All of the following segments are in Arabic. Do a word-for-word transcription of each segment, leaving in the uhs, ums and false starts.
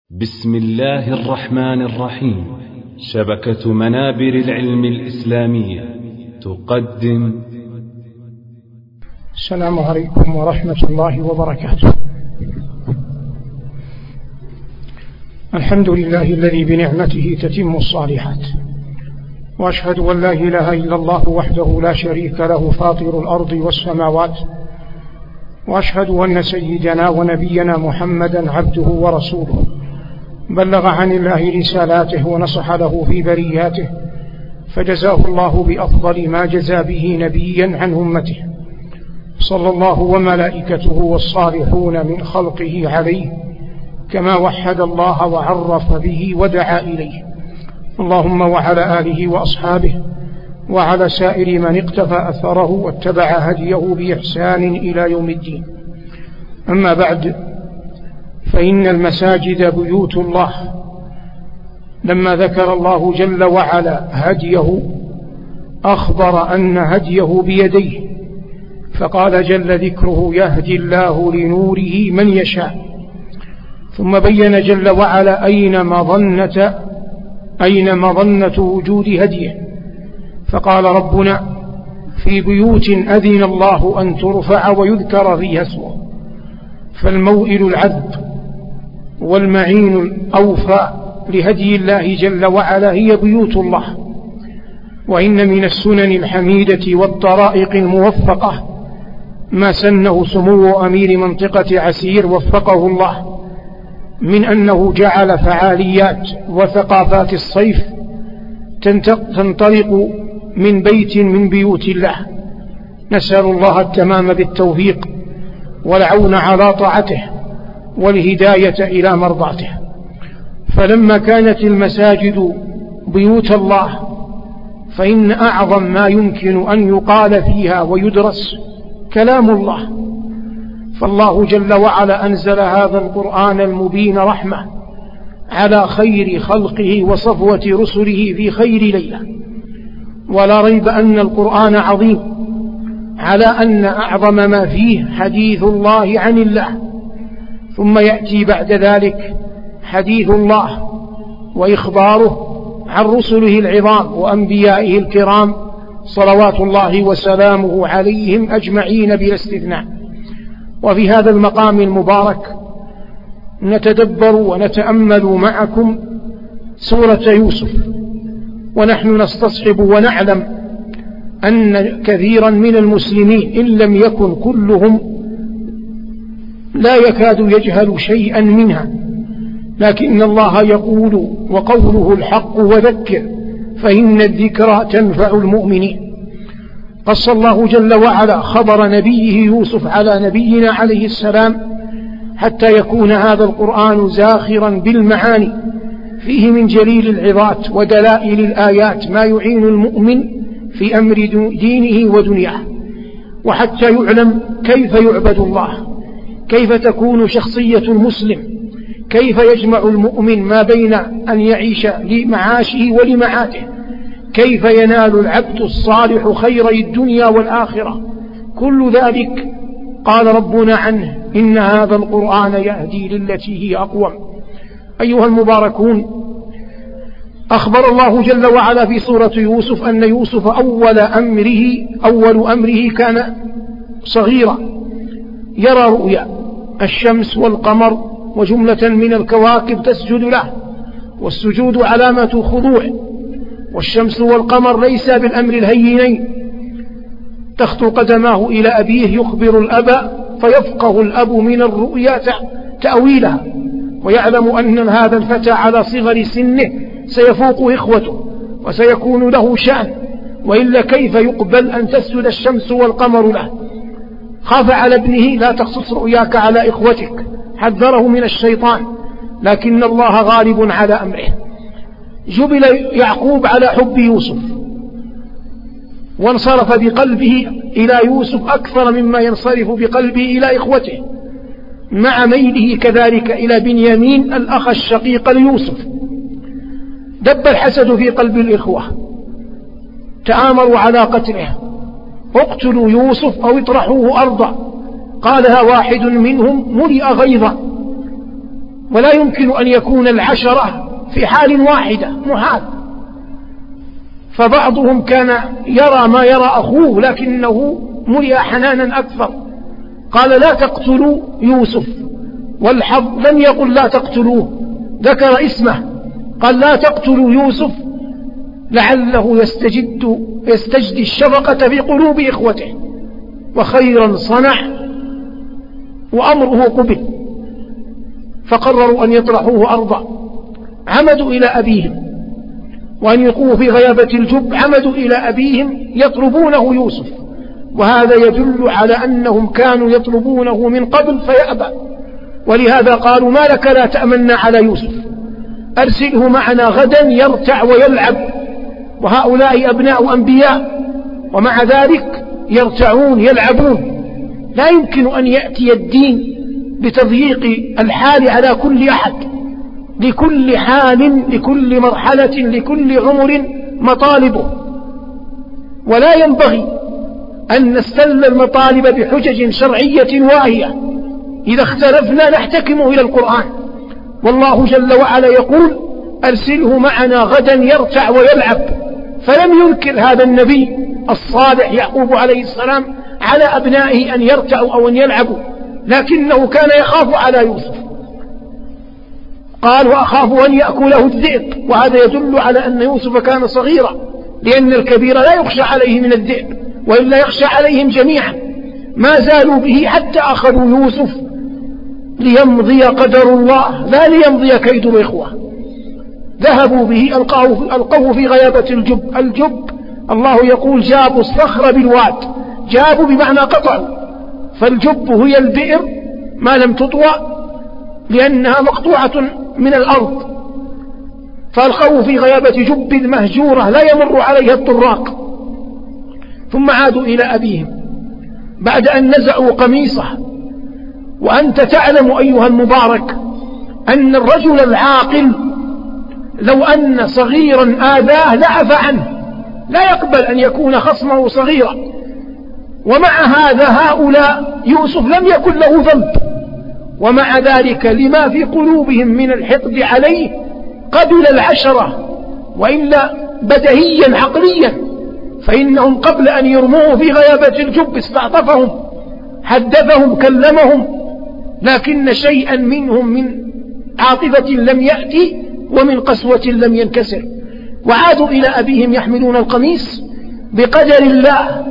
بسم الله الرحمن الرحيم. شبكة منابر العلم الإسلامية تقدم. السلام عليكم ورحمة الله وبركاته. الحمد لله الذي بنعمته تتم الصالحات، وأشهد أن لا إله إلا الله وحده لا شريك له فاطر الأرض والسماوات، وأشهد أن سيدنا ونبينا محمدا عبده ورسوله، بلغ عن الله رسالاته ونصح له في برياته، فجزاه الله بأفضل ما جزى به نبيا عن أمته، صلى الله وملائكته والصالحون من خلقه عليه، كما وحد الله وعرف به ودعا إليه. اللهم وعلى آله وأصحابه وعلى سائر من اقتفى أثره واتبع هديه بإحسان إلى يوم الدين. أما بعد، فإن المساجد بيوت الله. لما ذكر الله جل وعلا هديه أخبر أن هديه بيديه، فقال جل ذكره: يهدي الله لنوره من يشاء. ثم بين جل وعلا أين مظنة أين مظنة وجود هديه، فقال ربنا: في بيوت أذن الله أن ترفع ويذكر فيها اسمه. فالموئل العذب والمعين الأوفى لهدي الله جل وعلا هي بيوت الله. وإن من السنن الحميدة والطرائق الموفقة ما سنه سمو أمير منطقة عسير وفقه الله، من أنه جعل فعاليات وثقافات الصيف تنطلق من بيت من بيوت الله. نسأل الله التمام بالتوفيق والعون على طاعته والهداية إلى مرضاته. فلما كانت المساجد بيوت الله، فإن أعظم ما يمكن أن يقال فيها ويدرس كلام الله. فالله جل وعلا أنزل هذا القرآن المبين رحمة على خير خلقه وصفوة رسله في خير ليلة. ولا ريب أن القرآن عظيم، على أن أعظم ما فيه حديث الله عن الله، ثم يأتي بعد ذلك حديث الله وإخباره عن رسله العظام وأنبيائه الكرام صلوات الله وسلامه عليهم أجمعين بلا استثناء. وفي هذا المقام المبارك نتدبر ونتأمل معكم سورة يوسف، ونحن نستصحب ونعلم أن كثيرا من المسلمين إن لم يكن كلهم لا يكاد يجهل شيئا منها، لكن الله يقول: وقوله الحق وذكر فإن الذكرى تنفع المؤمنين. قص الله جل وعلا خبر نبيه يوسف على نبينا عليه السلام حتى يكون هذا القرآن زاخرا بالمعاني، فيه من جليل العظات ودلائل الآيات ما يعين المؤمن في أمر دينه ودنياه، وحتى يعلم كيف يعبد الله، كيف تكون شخصية المسلم، كيف يجمع المؤمن ما بين أن يعيش لمعاشه ولمعاته، كيف ينال العبد الصالح خيري الدنيا والآخرة. كل ذلك قال ربنا عنه: إن هذا القرآن يهدي للتي هي أقوم. أيها المباركون، أخبر الله جل وعلا في سورة يوسف أن يوسف أول أمره أول أمره كان صغيرا، يرى رؤيا الشمس والقمر وجملة من الكواكب تسجد له، والسجود علامة خضوع، والشمس والقمر ليس بالأمر الهينين. تخطو قدماه إلى أبيه يخبر الأب، فيفقه الأب من الرؤيا تأويلها، ويعلم أن هذا الفتى على صغر سنه سيفوق إخوته وسيكون له شأن، وإلا كيف يقبل أن تسجد الشمس والقمر له؟ خاف على ابنه: لا تقصص رؤياك على إخوتك، حذره من الشيطان، لكن الله غالب على أمره. جبل يعقوب على حب يوسف، وانصرف بقلبه إلى يوسف أكثر مما ينصرف بقلبه إلى إخوته، مع ميله كذلك إلى بنيامين الأخ الشقيق ليوسف. دب الحسد في قلب الإخوة، تآمروا على قتله: اقتلوا يوسف أو اطرحوه أرضا. قالها واحد منهم ملئ غيظا: ولا يمكن أن يكون العشرة في حال واحدة، محال. فبعضهم كان يرى ما يرى أخوه لكنه ملئ حنانا أكثر، قال لا تقتلوا يوسف، والحظ لم يقل لا تقتلوه، ذكر اسمه، قال لا تقتلوا يوسف لعله يستجد يستجدي الشفقة في قلوب إخوته، وخيرا صنع وأمره قبل. فقرروا أن يطرحوه أرضا، عمدوا إلى أبيهم، وأن يلقوه في غيابة الجب، عمدوا إلى أبيهم يطلبونه يوسف، وهذا يدل على أنهم كانوا يطلبونه من قبل فيأبى، ولهذا قالوا ما لك لا تأمنا على يوسف، أرسله معنا غدا يرتع ويلعب، وهؤلاء أبناء أنبياء ومع ذلك يرتعون يلعبون. لا يمكن أن يأتي الدين بتضييق الحال على كل أحد، لكل حال لكل مرحلة لكل عمر مطالبه، ولا ينبغي أن نستل المطالب بحجج شرعية واهية. إذا اختلفنا نحتكم إلى القرآن، والله جل وعلا يقول أرسله معنا غدا يرتع ويلعب، فلم ينكر هذا النبي الصالح يعقوب عليه السلام على أبنائه أن يرتعوا أو أن يلعبوا، لكنه كان يخاف على يوسف، قال وأخاف أن يأكله الذئب، وهذا يدل على أن يوسف كان صغيرا، لأن الكبير لا يخشى عليه من الذئب، وإلا يخشى عليهم جميعا. ما زالوا به حتى أخذوا يوسف ليمضي قدر الله لا ليمضي كيد الإخوة. ذهبوا به ألقوه في غيابة الجب. الجب الله يقول جابوا الصخر بالواد، جابوا بمعنى قطعوا، فالجب هي البئر ما لم تطوى لأنها مقطوعة من الأرض، فألقوه في غيابة جب مهجورة لا يمر عليها الطراق. ثم عادوا إلى أبيهم بعد أن نزعوا قميصه. وأنت تعلم أيها المبارك أن الرجل العاقل لو أن صغيرا آذاه لعفى عنه، لا يقبل أن يكون خصمه صغيرا. ومع هذا هؤلاء يوسف لم يكن له ذنب، ومع ذلك لما في قلوبهم من الحقد عليه قبل العشرة، وإلا بدهيا عقليا فإنهم قبل أن يرموه في غيابة الجب استعطفهم، حدثهم، كلمهم، لكن شيئا منهم من عاطفة لم يأتي ومن قسوة لم ينكسر. وعادوا إلى أبيهم يحملون القميص. بقدر الله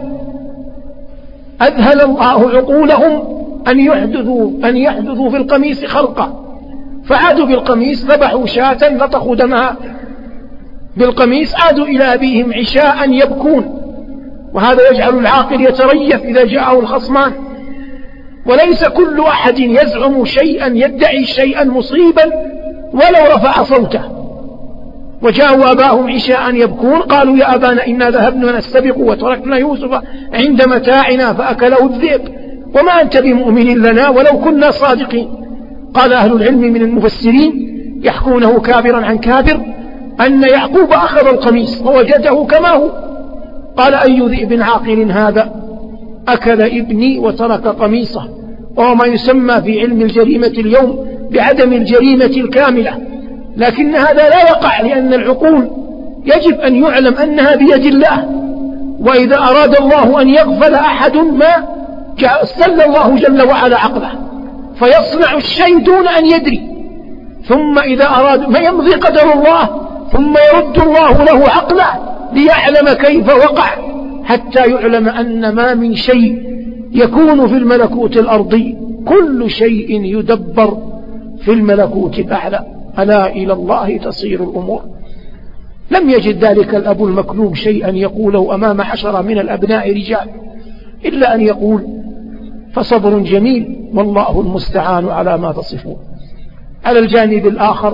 أذهل الله عقولهم أن يحدثوا, أن يحدثوا في القميص خلقا، فعادوا بالقميص، ذبحوا شاة لطخوا دمها بالقميص، عادوا إلى أبيهم عشاء يبكون. وهذا يجعل العاقل يتريث إذا جاءه الخصمان. وليس كل أحد يزعم شيئا يدعي شيئا مصيبا ولو رفع صوته. وجاءوا أباهم عشاء يبكون، قالوا يا أبانا إنا ذهبنا نستبق وتركنا يوسف عند متاعنا فأكله الذئب وما أنت بمؤمن لنا ولو كنا صادقين. قال أهل العلم من المفسرين يحكونه كابرا عن كابر أن يعقوب أخذ القميص ووجده كما هو، قال أي ذئب عاقل هذا أكل ابني وترك قميصه، وهو ما يسمى في علم الجريمة اليوم بعدم الجريمة الكاملة. لكن هذا لا يقع، لأن العقول يجب أن يعلم أنها بيد الله، وإذا أراد الله أن يغفل أحد ما استل الله جل وعلا عقله فيصنع الشيء دون أن يدري، ثم إذا أراد ما يمضي قدر الله ثم يرد الله له عقله ليعلم كيف وقع، حتى يعلم أن ما من شيء يكون في الملكوت الأرضي، كل شيء يدبر في الملكوت الأعلى، ألا إلى الله تصير الأمور. لم يجد ذلك الأب المكلوب شيئا يقوله أمام حشرة من الأبناء رجال إلا أن يقول فصبر جميل والله المستعان على ما تصفون. على الجانب الآخر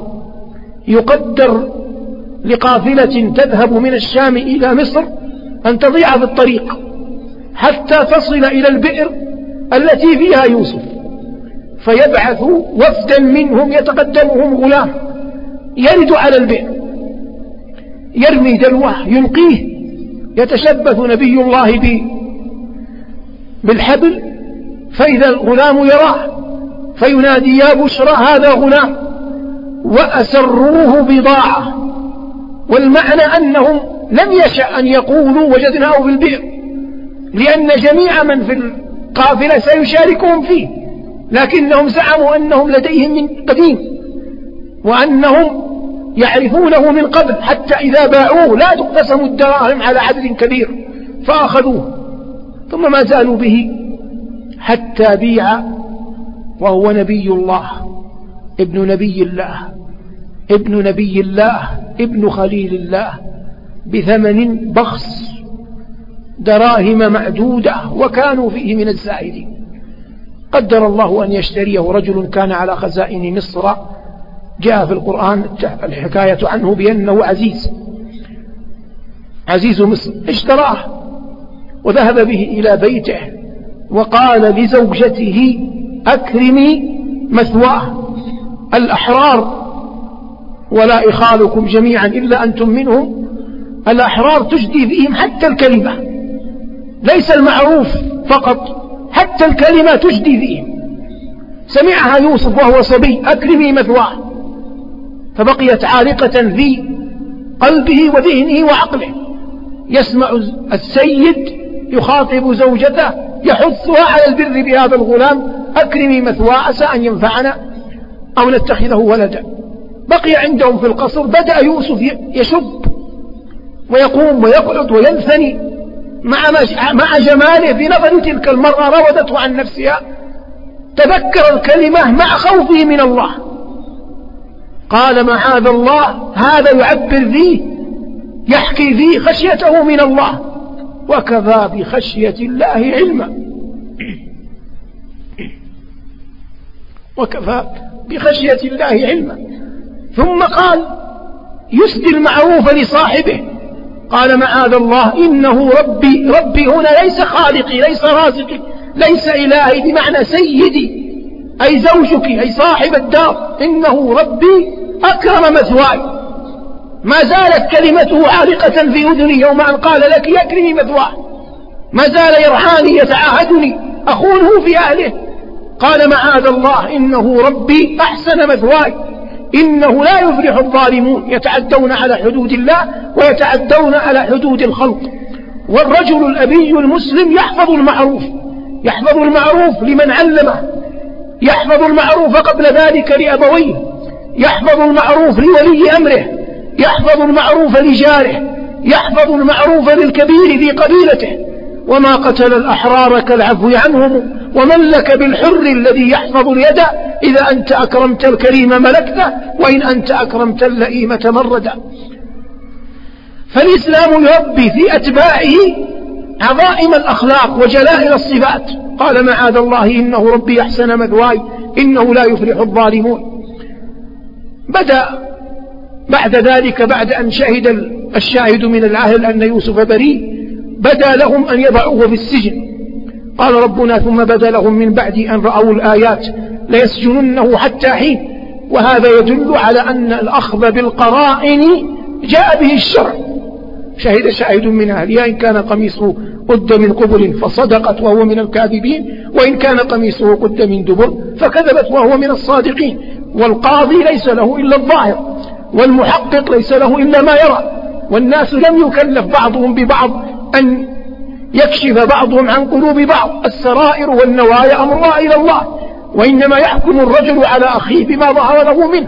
يقدر لقافلة تذهب من الشام إلى مصر أن تضيع في الطريق حتى تصل إلى البئر التي فيها يوسف، فيبعث وفدا منهم يتقدمهم غلام يرد على البئر يرمي دلوه يلقيه، يتشبث نبي الله بالحبل فإذا الغلام يراه فينادي يا بشرى هذا غلام، وأسروه بضاعة. والمعنى أنهم لم يشأ أن يقولوا وجدناه في البئر، لأن جميع من في القافلة سيشاركهم فيه، لكنهم زعموا أنهم لديهم من قديم وأنهم يعرفونه من قبل، حتى إذا باعوه لا تقسم الدراهم على عدد كبير فأخذوه، ثم ما زالوا به حتى بيع وهو نبي الله ابن نبي الله ابن نبي الله ابن خليل الله بثمن بخس دراهم معدودة، وكانوا فيه من الزاهدين. قدر الله أن يشتريه رجل كان على خزائن مصر، جاء في القرآن الحكاية عنه بأنه عزيز عزيز مصر، اشتراه وذهب به إلى بيته وقال لزوجته أكرمي مثواه، الأحرار ولا إخالكم جميعا إلا أنتم منهم، الأحرار تجدي فيهم حتى الكلمة، ليس المعروف فقط، حتى الكلمة تجدي فيهم. سمعها يوسف وهو صبي أكرمي مثواه، فبقيت عالقة في قلبه وذهنه وعقله. يسمع السيد يخاطب زوجته يحثها على البر بهذا الغلام، أكرمي مثواه عسى أن ينفعنا أو نتخذه ولدا. بقي عندهم في القصر، بدأ يوسف يشب ويقوم ويقعد وينثني مع جماله في نظر تلك المرأة راودته عن نفسها. تذكر الكلمة مع خوفه من الله، قال معاذ الله، هذا يعبر فيه يحكي فيه خشيته من الله، وكفى بخشية الله علما وكفى بخشية الله علما. ثم قال يسدي المعروف لصاحبه، قال معاذ الله إنه ربي، ربي هنا ليس خالقي ليس رازقي ليس إلهي بمعنى سيدي أي زوجك أي صاحب الدار، إنه ربي أكرم مثواي. ما زالت كلمته عالقة في أذني يوم أن قال لك يكرمي مثواه، ما زال يرعاني يتعاهدني أخونه في أهله. قال معاذ الله إنه ربي أحسن مثواي، إنه لا يفلح الظالمون، يتعدون على حدود الله ويتعدون على حدود الخلق. والرجل الأبي المسلم يحفظ المعروف، يحفظ المعروف لمن علمه، يحفظ المعروف قبل ذلك لأبويه، يحفظ المعروف لولي أمره، يحفظ المعروف لجاره، يحفظ المعروف للكبير في قبيلته. وما قتل الأحرار كالعفو عنهم، ومن لك بالحر الذي يحفظ اليد، إذا أنت أكرمت الكريم ملكته، وإن أنت أكرمت اللئيم تمردا. فالإسلام يربي في أتباعه عظائم الأخلاق وجلائل الصفات. قال معاذ الله إنه ربي أحسن مثواي إنه لا يفلح الظالمون. بدأ بعد ذلك، بعد أن شهد الشاهد من العهد أن يوسف بريء، بدأ لهم أن يضعوه في السجن. قال ربنا ثم بدأ لهم من بعد أن رأوا الآيات ليسجننه حتى حين. وهذا يدل على أن الأخذ بالقرائن جاء به الشرع. شهد شاهد من أهلها إن كان قميصه قد من قبل فصدقت وهو من الكاذبين، وإن كان قميصه قد من دبر فكذبت وهو من الصادقين. والقاضي ليس له إلا الظاهر، والمحقق ليس له إلا ما يرى. والناس لم يكلف بعضهم ببعض أن يكشف بعضهم عن قلوب بعض. السرائر والنوايا أمرها إلى الله، وإنما يحكم الرجل على أخيه بما ظهر له منه.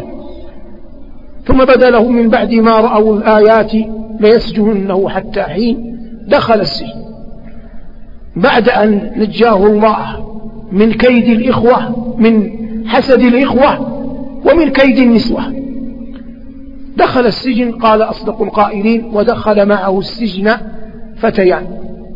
ثم بدا لهم من بعد ما رأوا الآيات ليسجننه حتى حين. دخل السجن بعد أن نجاه الله من كيد الإخوة، من حسد الإخوة، ومن كيد النسوة. دخل السجن، قال أصدق القائلين، ودخل معه السجن فتيان.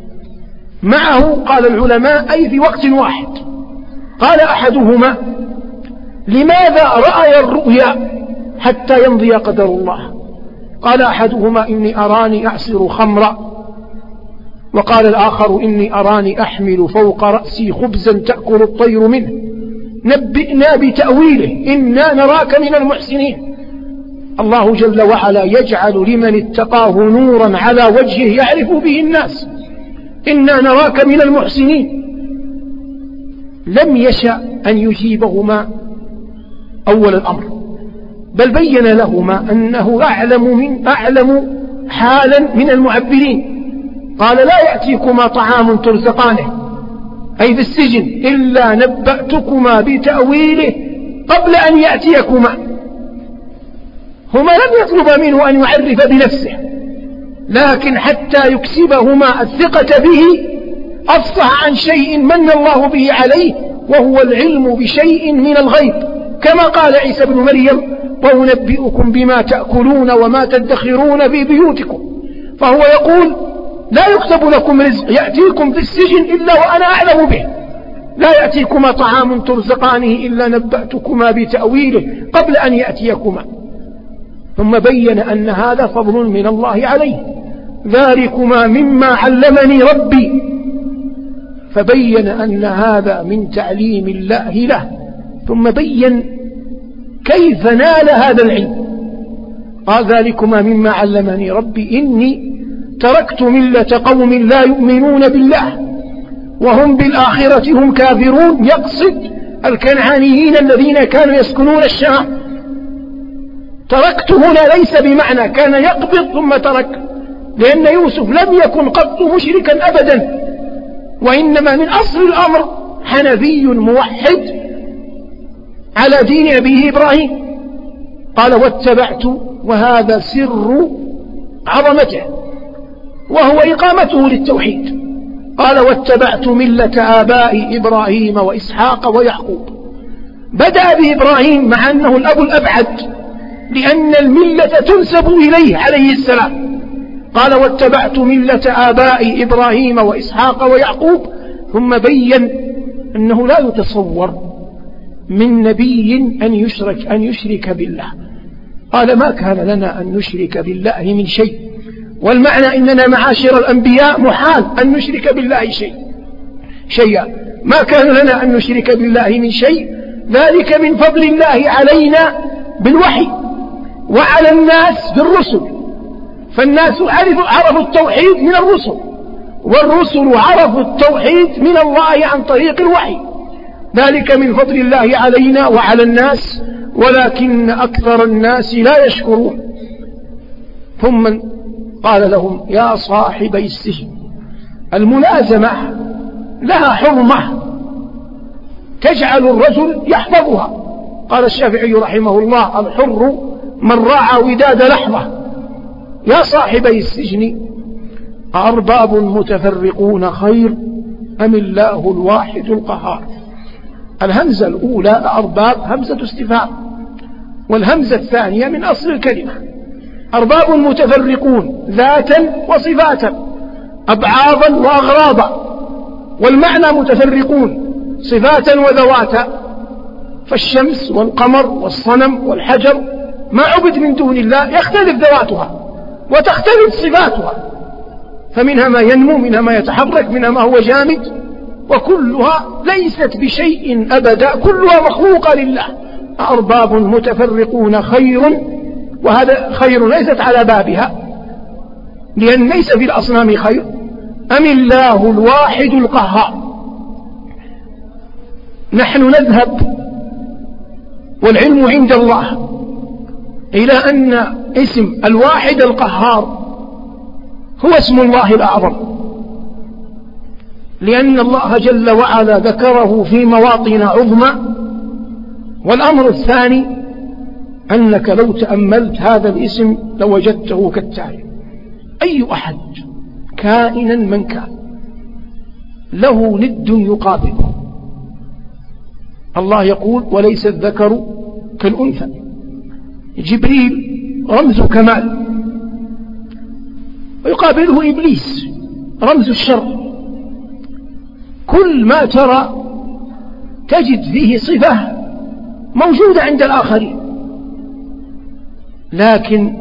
معه قال العلماء أي في وقت واحد. قال أحدهما لماذا رأي الرؤيا حتى يمضي قدر الله؟ قال أحدهما إني أراني أعصر خمرا، وقال الآخر إني أراني أحمل فوق رأسي خبزا تأكل الطير منه، نبئنا بتأويله إنا نراك من المحسنين. الله جل وعلا يجعل لمن اتقاه نورا على وجهه يعرف به الناس، إنا نراك من المحسنين. لم يشأ أن يجيبهما أول الأمر، بل بين لهما أنه أعلم من أعلم حالا من المعبرين. قال لا يأتيكما طعام ترزقانه أي في السجن إلا نبأتكما بتأويله قبل أن يأتيكما. هما لم يطلب منه أن يعرف بنفسه، لكن حتى يكسبهما الثقة به أفصح عن شيء من الله به عليه، وهو العلم بشيء من الغيب، كما قال عيسى بن مريم وأنبئكم بما تأكلون وما تدخرون في بيوتكم. فهو يقول لا يكتب لكم رزق يأتيكم في السجن إلا وأنا أعلم به، لا يأتيكما طعام ترزقانه إلا نبأتكما بتأويله قبل أن يأتيكما. ثم بين أن هذا فضل من الله عليه، ذلكما مما علمني ربي، فبين أن هذا من تعليم الله له. ثم بين كيف نال هذا العلم، قال ذلكما مما علمني ربي إني تركت ملة قوم لا يؤمنون بالله وهم بالآخرة هم كافرون، يقصد الكنعانيين الذين كانوا يسكنون الشام. تركت هنا ليس بمعنى كان يقبض ثم ترك، لأن يوسف لم يكن قط مشركا أبدا، وإنما من أصل الأمر حنفي موحد على دين أبيه إبراهيم. قال واتبعت، وهذا سر عظمته وهو إقامته للتوحيد. قال واتبعت ملة آباء إبراهيم وإسحاق ويعقوب. بدأ بإبراهيم مع أنه الأب الأبعد، لأن الملة تنسب إليه عليه السلام. قال واتبعت ملة آباء إبراهيم وإسحاق ويعقوب، ثم بين أنه لا يتصور من نبي أن يشرك, أن يشرك بالله. قال ما كان لنا أن نشرك بالله من شيء، والمعنى إننا معاشر الأنبياء محال أن نشرك بالله شيء شيئا ما كان لنا أن نشرك بالله من شيء، ذلك من فضل الله علينا بالوحي وعلى الناس بالرسل. فالناس عرفوا التوحيد من الرسل، والرسل عرفوا التوحيد من الله عن طريق الوحي، ذلك من فضل الله علينا وعلى الناس ولكن أكثر الناس لا يشكرون. ثم قال لهم يا صاحبي السجن. الملازمة لها حرمة تجعل الرجل يحفظها. قال الشافعي رحمه الله الحر من راعى وداد لحظة. يا صاحبي السجن أأرباب متفرقون خير أم الله الواحد القهار. الهمزة الأولى أرباب همزة استفهام، والهمزة الثانية من أصل الكلمة. أرباب متفرقون ذاتا وصفاتا، أبعاضا وأغراضا، والمعنى متفرقون صفاتا وذواتا. فالشمس والقمر والصنم والحجر ما عبد من دون الله يختلف ذواتها وتختلف صفاتها، فمنها ما ينمو، منها ما يتحرك، منها ما هو جامد، وكلها ليست بشيء أبدا، كلها مخلوقة لله. أرباب متفرقون خير، وهذا خير ليست على بابها لأن ليس في الأصنام خير، أم الله الواحد القهار. نحن نذهب والعلم عند الله إلى أن اسم الواحد القهار هو اسم الله الأعظم، لأن الله جل وعلا ذكره في مواطن عظمى. والأمر الثاني أنك لو تأملت هذا الاسم لوجدته كالتالي: أي أحد كائنا من كان له ند يقابله. الله يقول وليس الذكر كالأنثى. جبريل رمز كمال، ويقابله إبليس رمز الشر. كل ما ترى تجد فيه صفة موجودة عند الآخرين، لكن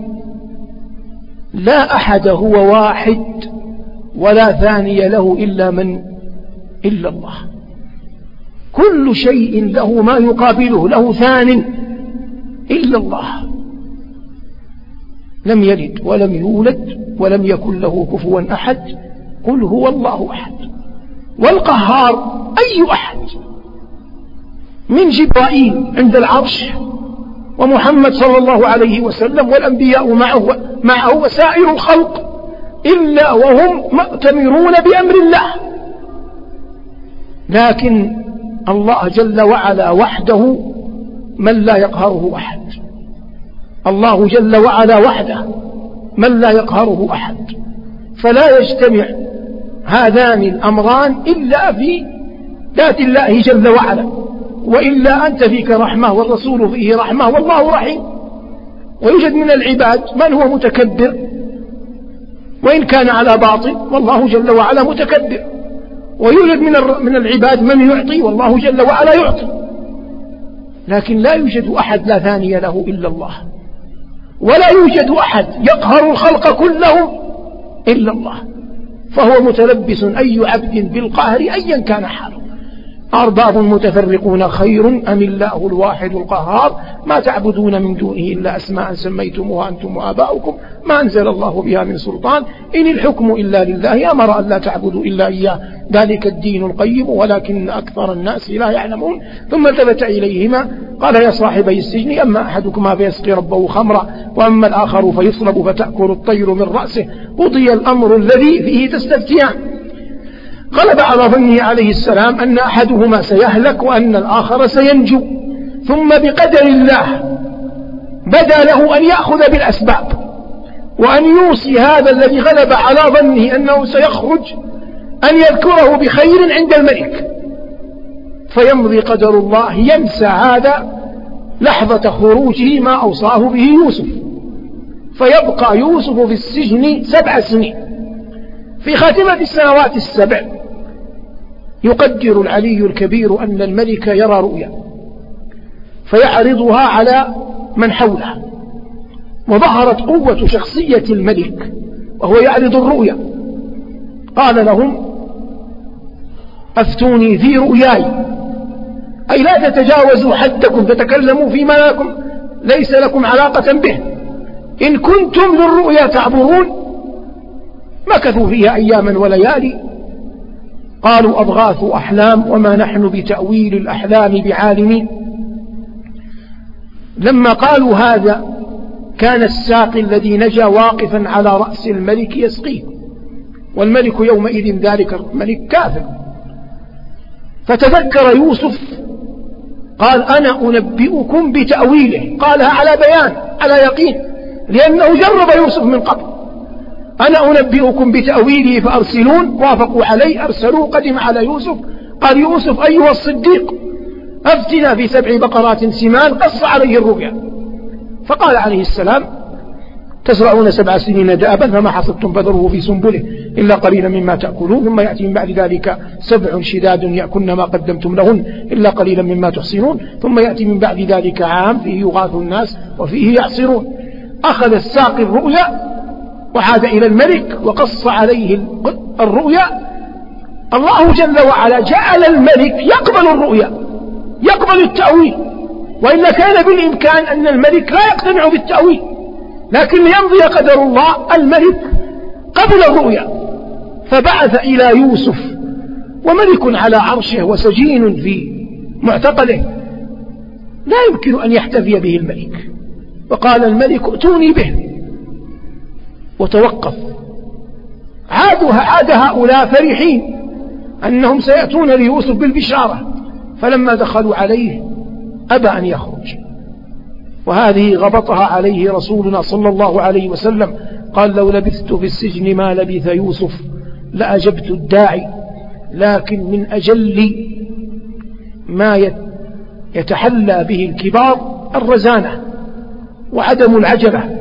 لا أحد هو واحد ولا ثاني له إلا من إلا الله. كل شيء له ما يقابله، له ثان إلا الله. لم يلد ولم يولد ولم يكن له كفوا أحد، قل هو الله أحد. والقهار أي أحد، من جبرائيل عند العرش ومحمد صلى الله عليه وسلم والأنبياء معه, معه وسائر الخلق إلا وهم مأتمرون بأمر الله. لكن الله جل وعلا وحده من لا يقهره أحد، الله جل وعلا وحده من لا يقهره أحد، فلا يجتمع هذان الأمران إلا في ذات الله جل وعلا، وإلا أنت فيك رحمة والرسول فيه رحمة والله رحيم. ويوجد من العباد من هو متكبر وإن كان على باطل والله جل وعلا متكبر، ويوجد من من العباد من يعطي والله جل وعلا يعطي، لكن لا يوجد أحد لا ثاني له إلا الله، ولا يوجد أحد يقهر الخلق كلهم إلا الله، فهو متلبس أي عبد بالقهر أيا كان حاله. أرباب متفرقون خير أم الله الواحد القهار ما تعبدون من دونه إلا أسماء سميتموها أنتم وآباؤكم ما أنزل الله بها من سلطان إن الحكم إلا لله أمر أن لا تعبدوا إلا إياه ذلك الدين القيم ولكن أكثر الناس لا يعلمون. ثم التفت إليهما قال يا صاحبي السجن أما أحدكما فيسقي ربه خمرا وأما الآخر فيصلب فتأكل الطير من رأسه قضي الأمر الذي فيه تستفتيان. غلب على ظنه عليه السلام أن أحدهما سيهلك وأن الآخر سينجو، ثم بقدر الله بدا له أن يأخذ بالأسباب وأن يوصي هذا الذي غلب على ظنه أنه سيخرج أن يذكره بخير عند الملك، فيمضي قدر الله ينسى هذا لحظة خروجه ما أوصاه به يوسف، فيبقى يوسف في السجن سبع سنين. في خاتمة السنوات السبع يقدر العلي الكبير أن الملك يرى رؤيا فيعرضها على من حوله، وظهرت قوة شخصية الملك وهو يعرض الرؤيا. قال لهم أفتوني في رؤياي، أي لا تتجاوزوا حدكم تتكلموا فيما لكم ليس لكم علاقة به، إن كنتم للرؤيا تعبرون. مكثوا فيها أياما وليالي قالوا أضغاث أحلام وما نحن بتأويل الأحلام بعالمين. لما قالوا هذا كان الساقي الذي نجا واقفا على رأس الملك يسقيه، والملك يومئذ ذلك الملك كافر، فتذكر يوسف قال أنا أنبئكم بتأويله، قالها على بيان على يقين لأنه جرب يوسف من قبل. أنا أنبئكم بتأويله فأرسلون، وافقوا عليه أرسلوه، قدم على يوسف قال يوسف أيها الصديق أفتنا في سبع بقرات سمان، قص عليه الرؤيا. فقال عليه السلام تزرعون سبع سنين دابا فما حصدتم فذروه في سنبله إلا قليلا مما تأكلون ثم يأتي من بعد ذلك سبع شداد يأكلن ما قدمتم لهن إلا قليلا مما تحصنون ثم يأتي من بعد ذلك عام فيه يغاث الناس وفيه يعصرون. أخذ الساقي الرؤيا وعاد إلى الملك وقص عليه الرؤيا. الله جل وعلا جعل الملك يقبل الرؤيا يقبل التأويل، وإلا كان بالإمكان أن الملك لا يقتنع بالتأويل، لكن ليمضي قدر الله الملك قبل الرؤيا فبعث إلى يوسف وملك على عرشه وسجين في معتقله لا يمكن أن يحتفي به الملك، وقال الملك ائتوني به وتوقف. عادوا عاد هؤلاء فرحين أنهم سيأتون ليوسف بالبشارة، فلما دخلوا عليه أبى أن يخرج، وهذه غبطها عليه رسولنا صلى الله عليه وسلم قال لو لبثت في السجن ما لبث يوسف لأجبت الداعي، لكن من أجل ما يتحلى به الكبار الرزانة وعدم العجلة.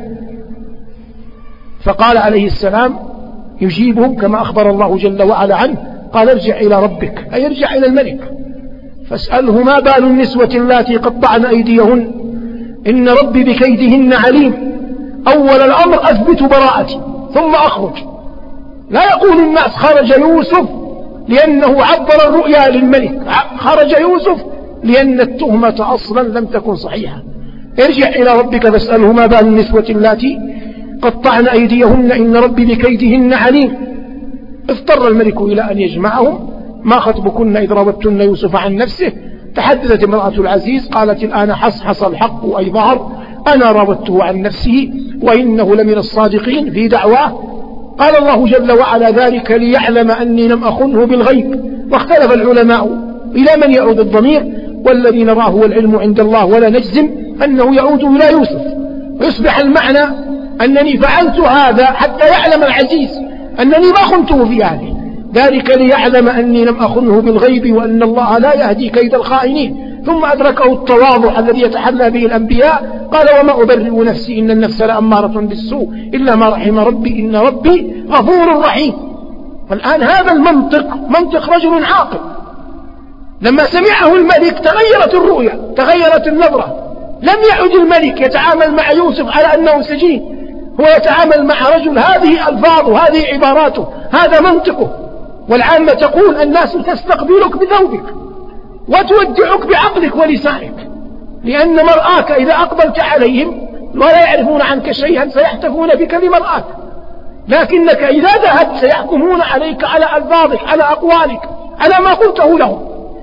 فقال عليه السلام يجيبهم كما أخبر الله جل وعلا عنه قال ارجع إلى ربك، أي ارجع إلى الملك فاسأله ما بال النسوة اللاتي قطعن أيديهن إن ربي بكيدهن عليم. أول الأمر أثبت براءتي ثم أخرج. لا يقول الناس خرج يوسف لأنه عبر الرؤيا للملك، خرج يوسف لأن التهمة أصلا لم تكن صحيحة. ارجع إلى ربك فاسأله ما بال النسوة اللاتي قطعن أيديهن إن ربي بكيدهن عليم. اضطر الملك إلى أن يجمعهم ما خطبكن إذ راودتن يوسف عن نفسه تحدثت امرأة العزيز قالت الآن حصحص الحق أي ظهر، أنا راودته عن نفسه وإنه لمن الصادقين في دعواه. قال الله جل وعلا ذلك ليعلم أني لم أخنه بالغيب. واختلف العلماء إلى من يعود الضمير، والذي نراه هو العلم عند الله ولا نجزم أنه يعود إلى يوسف، ويصبح المعنى أنني فعلت هذا حتى يعلم العزيز أنني ما خنته في أهله، ذلك ليعلم أني لم أخنه بالغيب وأن الله لا يهدي كيد الخائنين. ثم أدركه التواضع الذي يتحلى به الأنبياء، قال وما أبرئ نفسي إن النفس لأمارة بالسوء إلا ما رحم ربي إن ربي غفور رحيم. والآن هذا المنطق منطق رجل عاقل. لما سمعه الملك تغيرت الرؤية، تغيرت النظرة. لم يعد الملك يتعامل مع يوسف على أنه سجين، هو يتعامل مع رجل هذه ألفاظه، هذه عباراته، هذا منطقه. والعامة تقول الناس تستقبلك بثوبك وتودعك بعقلك ولسانك، لأن مرآك إذا أقبلت عليهم ولا يعرفون عنك شيئا سيحتفون بك بمرآك، لكنك إذا ذهبت سيحكمون عليك على ألفاظك، على أقوالك، على ما قلته لهم.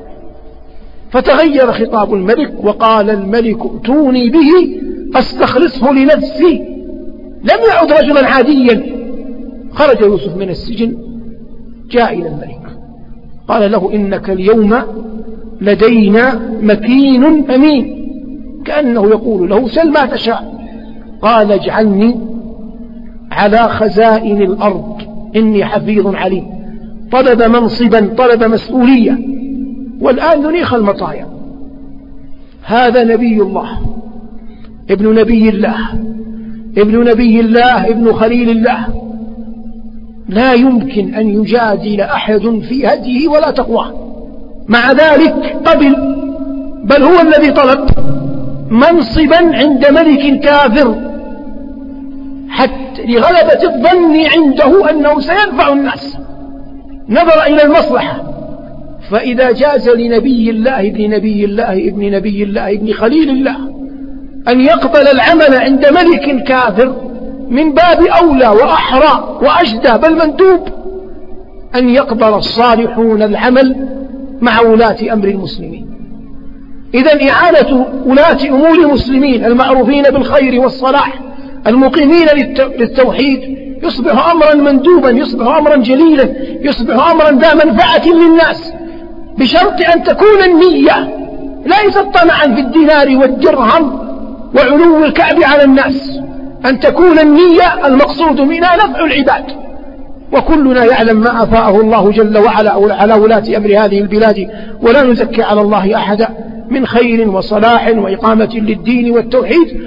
فتغير خطاب الملك وقال الملك ائتوني به أستخلصه لنفسي. لم يعد رجلا عاديا. خرج يوسف من السجن، جاء إلى الملك قال له إنك اليوم لدينا مكين أمين، كأنه يقول له سل ما تشاء. قال اجعلني على خزائن الأرض إني حفيظ عليم. طلب منصبا، طلب مسؤولية، والآن نريخ المطايا. هذا نبي الله، ابن نبي الله، ابن نبي الله، ابن خليل الله، لا يمكن أن يجادل أحد في هديه ولا تقواه. مع ذلك قبل، بل هو الذي طلب منصبا عند ملك كافر حتى لغلبة الظن عنده أنه سينفع الناس، نظر إلى المصلحة. فإذا جاز لنبي الله ابن نبي الله ابن نبي الله ابن خليل الله أن يقبل العمل عند ملك كافر، من باب أولى وأحرى وأجدى بل مندوب أن يقبل الصالحون العمل مع ولاة أمر المسلمين. إذن إعانة ولاة أمور المسلمين المعروفين بالخير والصلاح المقيمين للتوحيد يصبح أمرا مندوبا، يصبح أمرا جليلا، يصبح أمرا ذا منفعة للناس، بشرط أن تكون النية ليست طمعا في الدينار والدرهم وعلو الكعب على الناس، أن تكون النية المقصود منها نفع العباد. وكلنا يعلم ما أفاءه الله جل وعلا على ولاة أمر هذه البلاد، ولا نزكي على الله أحدا، من خير وصلاح وإقامة للدين والتوحيد،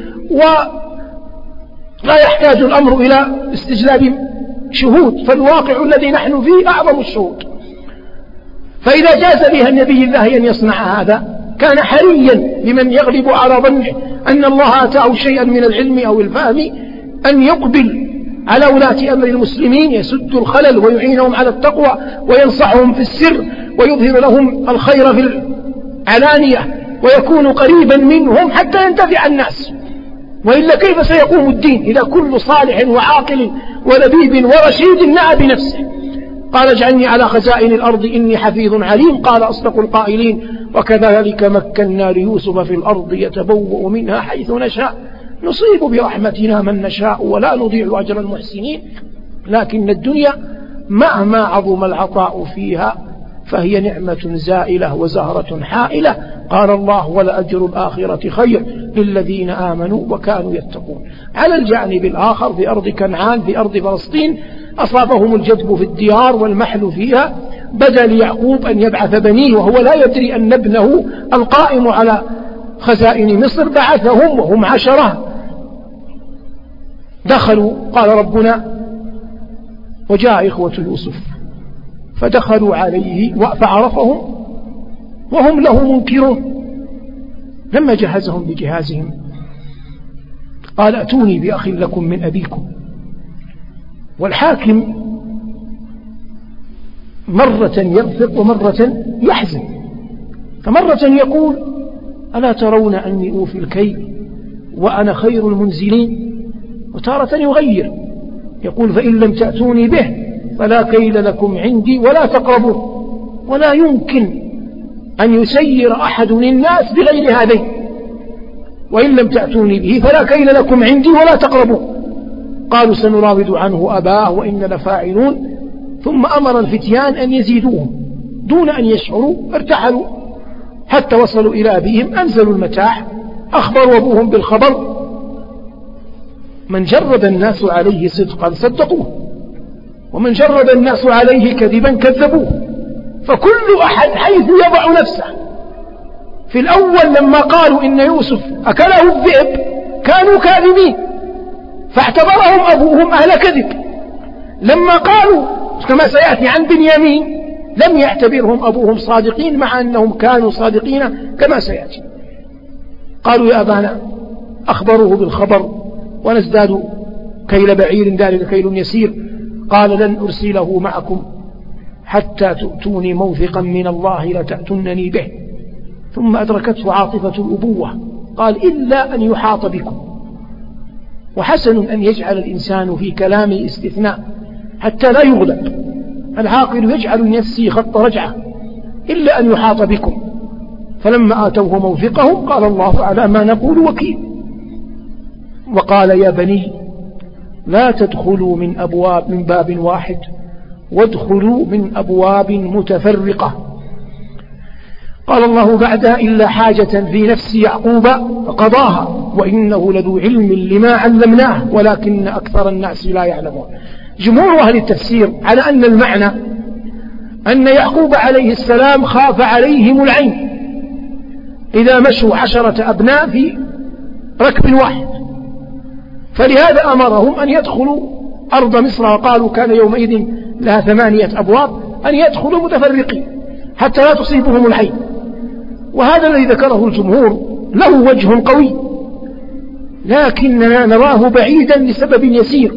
ولا يحتاج الأمر إلى استجلاب شهود، فالواقع الذي نحن فيه أعظم الشهود. فإذا جاز بها النبي الله أن يصنع هذا كان حريا لمن يغلب على ظنه أن الله آتاه شيئا من العلم أو الفهم أن يقبل على ولاة أمر المسلمين، يسد الخلل ويعينهم على التقوى وينصحهم في السر ويظهر لهم الخير في العلانية ويكون قريبا منهم حتى ينتفع الناس. وإلا كيف سيقوم الدين إذا كل صالح وعاقل ولبيب ورشيد نأى بنفسه؟ قال اجعلني على خزائن الأرض إني حفيظ عليم. قال أصدق القائلين وكذلك مكنا ليوسف في الأرض يتبوأ منها حيث نشاء نصيب برحمتنا من نشاء ولا نضيع أجر المحسنين. لكن الدنيا مهما عظم العطاء فيها فهي نعمة زائلة وزهرة حائلة. قال الله ولأجر الآخرة خير للذين آمنوا وكانوا يتقون. على الجانب الآخر في أرض كنعان في أرض فلسطين أصابهم الجدب في الديار والمحل فيها. بدا ليعقوب أن يبعث بنيه وهو لا يدري أن ابنه القائم على خزائن مصر بعثهم وهم عشرة. دخلوا قال ربنا وجاء إخوة يوسف فدخلوا عليه فعرفهم وهم له منكرون. لما جهزهم بجهازهم قال أتوني بأخ لكم من أبيكم. والحاكم مرة يغفر ومرة يحزن، فمرة يقول ألا ترون أني أوفي الكيل وأنا خير المنزلين، وتارة يغير يقول فإن لم تأتوني به فلا كيل لكم عندي ولا تقربوا. ولا يمكن أن يسير أحد الناس بغير هذين، وإن لم تأتوني به فلا كيل لكم عندي ولا تقربوا. قالوا سنراود عنه أباه وإن لفاعلون. ثم أمر الفتيان أن يزيدوهم دون أن يشعروا، ارتحلوا حتى وصلوا إلى أبيهم، أنزلوا المتاع، أخبروا أبوهم بالخبر. من جرد الناس عليه صدقا صدقوه، ومن جرد الناس عليه كذبا كذبوه. فكل أحد حيث يضع نفسه. في الأول لما قالوا إن يوسف أكله الذئب كانوا كاذبين فاعتبرهم أبوهم أهل كذب. لما قالوا كما سيأتي عن بنيامين لم يعتبرهم أبوهم صادقين، مع أنهم كانوا صادقين كما سيأتي. قالوا يا أبانا، أخبروه بالخبر، ونزداد كيل بعير ذلك كيل يسير. قال لن أرسله معكم حتى تؤتوني موثقا من الله لتأتونني به. ثم أدركته عاطفة الأبوة، قال إلا أن يحاط بكم. وحسن أن يجعل الإنسان في كلامه استثناء حتى لا يغلب. العاقل يجعل لنفسه خط رجعة، إلا أن يحاط بكم. فلما آتوه موثقهم قال الله على ما نقول وكيل. وقال يا بني لا تدخلوا من أبواب من باب واحد وادخلوا من أبواب متفرقة. قال الله بعدها إلا حاجة في نفس يعقوب فقضاها وإنه لذو علم لما علمناه ولكن أكثر الناس لا يعلمون. جمهور أهل التفسير على أن المعنى أن يعقوب عليه السلام خاف عليهم العين إذا مشوا عشرة أبناء في ركب واحد، فلهذا أمرهم أن يدخلوا أرض مصر، وقالوا كان يومئذ لها ثمانية أبواب، أن يدخلوا متفرقين حتى لا تصيبهم العين. وهذا الذي ذكره الجمهور له وجه قوي، لكننا نراه بعيدا لسبب يسير،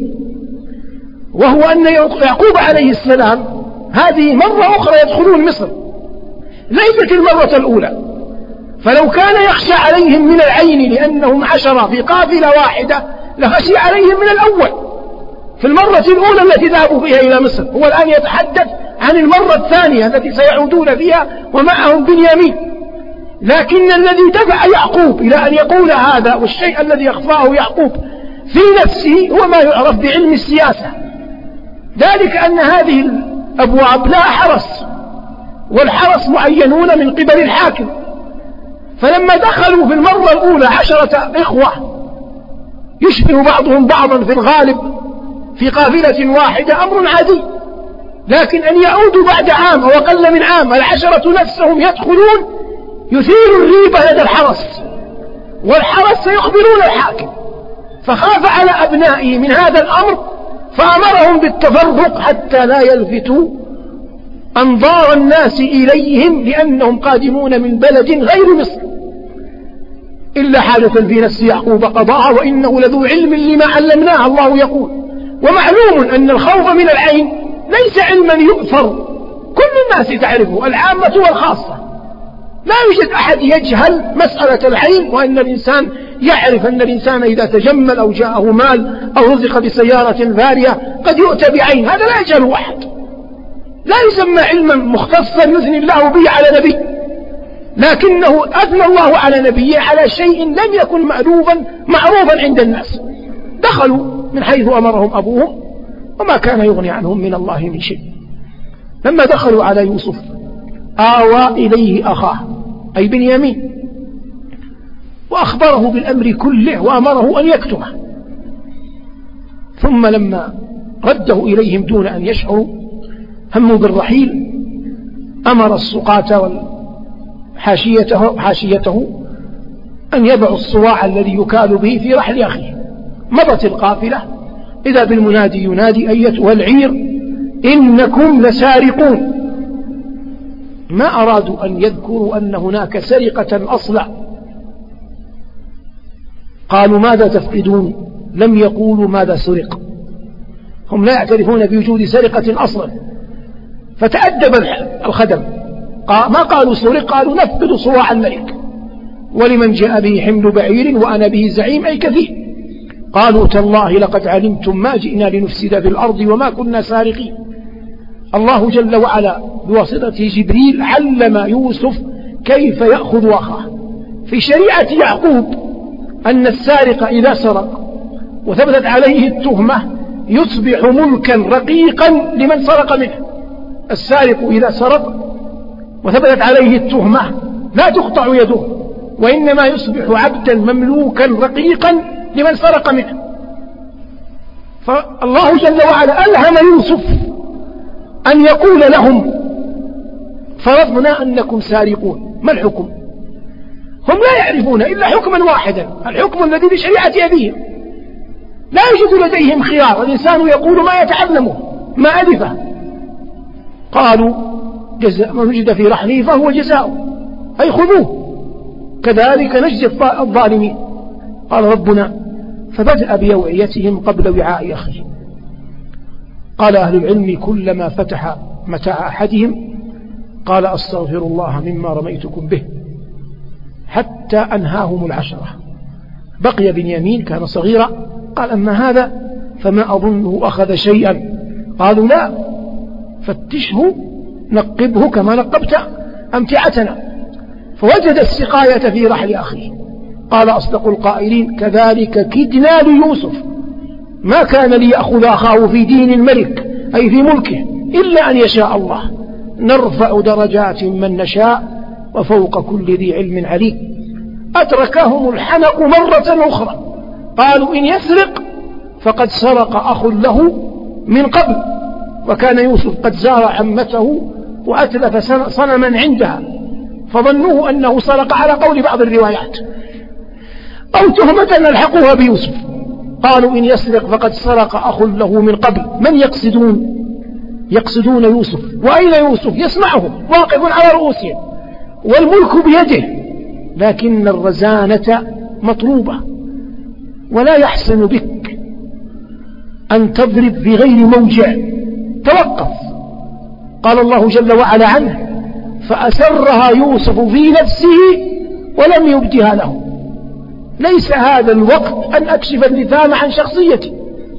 وهو أن يعقوب عليه السلام هذه مرة أخرى يدخلون مصر، ليست المرة الأولى. فلو كان يخشى عليهم من العين لأنهم عشرة في قافلة واحدة لخشي عليهم من الأول في المرة الأولى التي ذهبوا فيها إلى مصر. هو الآن يتحدث عن المرة الثانية التي سيعودون فيها ومعهم بنيامين. لكن الذي دفع يعقوب إلى أن يقول هذا والشيء الذي أخفاه يعقوب في نفسه هو ما يعرف بعلم السياسة، ذلك أن هذه الأبواب لا حرس، والحرس معينون من قبل الحاكم. فلما دخلوا في المرة الأولى عشرة إخوة يشبه بعضهم بعضا في الغالب في قافلة واحدة أمر عادي، لكن أن يعودوا بعد عام أو أقل من عام العشرة نفسهم يدخلون يثير الريبة لدى الحرس، والحرس سيخبرون الحاكم. فخاف على أبنائه من هذا الأمر فأمرهم بالتفرق حتى لا يلفتوا أنظار الناس إليهم لأنهم قادمون من بلد غير مصر. إلا حاجة في نفس يعقوب قضاها وإنه لذو علم لما علمناه، الله يقول. ومعلوم أن الخوف من العين ليس علما يؤثر، كل الناس تعرفه، العامة والخاصة. لا يوجد أحد يجهل مسألة العين، وأن الإنسان يعرف أن الإنسان إذا تجمل أو جاءه مال أو رزق بسيارة فارهة قد يؤتى بعين، هذا لا يجهل أحد، لا يسمى علما مختصا يثني الله به على نبي، لكنه أثنى الله على نبيه على شيء لم يكن مألوفا معروفا عند الناس. دخلوا من حيث أمرهم أبوهم وما كان يغني عنهم من الله من شيء. لما دخلوا على يوسف آوى إليه أخاه أي بنيامين وأخبره بالأمر كله وأمره أن يكتمه. ثم لما رده إليهم دون أن يشعروا هموا بالرحيل، أمر السقاة وحاشيته حاشيته أن يضعوا الصواع الذي يكال به في رحل أخيه. مضت القافلة إذا بالمنادي ينادي أيتها العير إنكم لسارقون. ما أرادوا أن يذكروا أن هناك سرقة أصلا، قالوا ماذا تفقدون، لم يقولوا ماذا سرق، هم لا يعترفون بوجود سرقة أصلا. فتأدب الخدم، ما قالوا سرق، قالوا نفقد صواع الملك، ولمن جاء به حمل بعير وأنا به زعيم أي كثير. قالوا تالله لقد علمتم ما جئنا لنفسد في الأرض وما كنا سارقين. الله جل وعلا بواسطة جبريل علم يوسف كيف يأخذ أخاه. في شريعة يعقوب أن السارق إذا سرق وثبتت عليه التهمة يصبح ملكا رقيقا لمن سرق منه. السارق إذا سرق وثبتت عليه التهمة لا تقطع يده، وإنما يصبح عبدا مملوكا رقيقا لمن سرق منه. فالله جل وعلا ألهم يوسف أن يقول لهم فرضنا أنكم سارقون، ما الحكم؟ هم لا يعرفون إلا حكما واحدا، الحكم الذي بشريعة أبيهم، لا يوجد لديهم خيار، الإنسان يقول ما يتعلمه ما ألفه. قالوا جزاء من وجد في رحله فهو جزاؤه، أي خذوه كذلك نجزي الظالمين. قال ربنا فبدأ بأوعيتهم قبل وعاء أخيه. قال أهل العلم كلما فتح متاع أحدهم قال أستغفر الله مما رميتكم به حتى أنهاهم العشرة. بقي بنيامين كان صغيرا، قال أما هذا فما أظنه أخذ شيئا. قالوا لا، فتشه نقبه كما نقبت أمتعتنا. فوجد السقاية في رحل أخيه. قال أصدق القائلين كذلك كدنا ليوسف ما كان ليأخذ أخاه في دين الملك أي في ملكه إلا أن يشاء الله، نرفع درجات من نشاء وفوق كل ذي علم عليم. أتركهم الحنق مرة أخرى. قالوا إن يسرق فقد سرق أخ له من قبل، وكان يوسف قد زار عمته وأتلف صنما عندها فظنوه أنه سرق على قول بعض الروايات، أو تهمة ألحقوها بيوسف. قالوا إن يسرق فقد سرق أخ له من قبل. من يقصدون؟ يقصدون يوسف. وأين يوسف؟ يسمعهم واقف على رؤوسهم والملك بيده، لكن الرزانة مطلوبة، ولا يحسن بك أن تضرب بغير موجع، توقف. قال الله جل وعلا عنه فأسرها يوسف في نفسه ولم يبدها له. ليس هذا الوقت أن أكشف اللثام عن شخصيتي.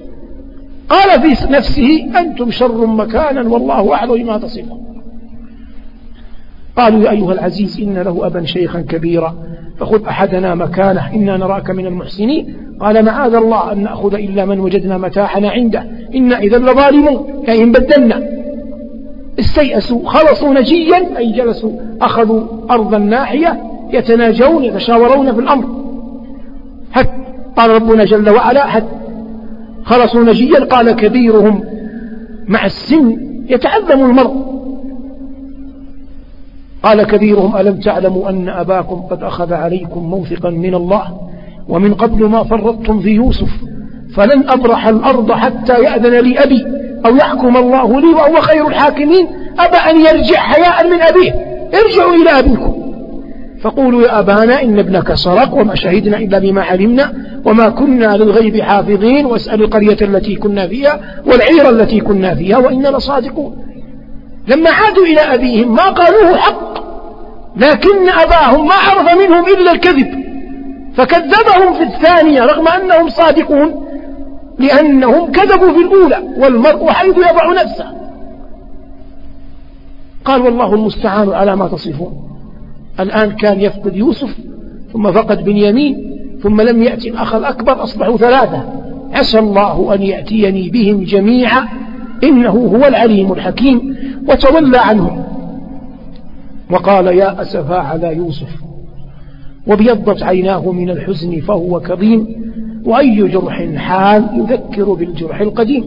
قال في نفسه أنتم شر مكانا والله أعلم بما تصفون. قالوا يا أيها العزيز إن له أبا شيخا كبيرا فخذ أحدنا مكانه إنا نراك من المحسنين. قال معاذ الله أن نأخذ إلا من وجدنا متاعنا عنده إنا إذا لظالمون، أي إن بدلنا. استيأسوا خلصوا نجيا أي جلسوا أخذوا أرضا ناحية يتناجون يتشاورون في الأمر. حتى قال ربنا جل وعلا حتى خلصوا نجيا. قال كبيرهم مع السن يتعلم المرء. قال كبيرهم ألم تعلموا أن أباكم قد أخذ عليكم موثقا من الله ومن قبل ما فرطتم في يوسف فلن أبرح الأرض حتى يأذن لي أبي أو يحكم الله لي وهو خير الحاكمين. أبى أن يرجع حياء من أبيه. ارجعوا إلى أبيكم فقولوا يا أبانا إن ابنك سرق وما شهدنا إلا بما علمنا وما كنا للغيب حافظين واسأل القرية التي كنا فيها والعير التي كنا فيها وإنا لصادقون. لما عادوا إلى أبيهم ما قالوه حق، لكن أباهم ما عرف منهم إلا الكذب فكذبهم في الثانية رغم أنهم صادقون لأنهم كذبوا في الأولى. والمرء حيث يضع نفسه. قال والله المستعان على ما تصفون. الآن كان يفقد يوسف ثم فقد بنيامين ثم لم يأتي الأخ الأكبر، أصبحوا ثلاثة. عسى الله أن يأتيني بهم جميعا إنه هو العليم الحكيم. وتولى عنهم وقال يا أسفا على يوسف وابيضت عيناه من الحزن فهو كظيم وأي جرح حال يذكر بالجرح القديم.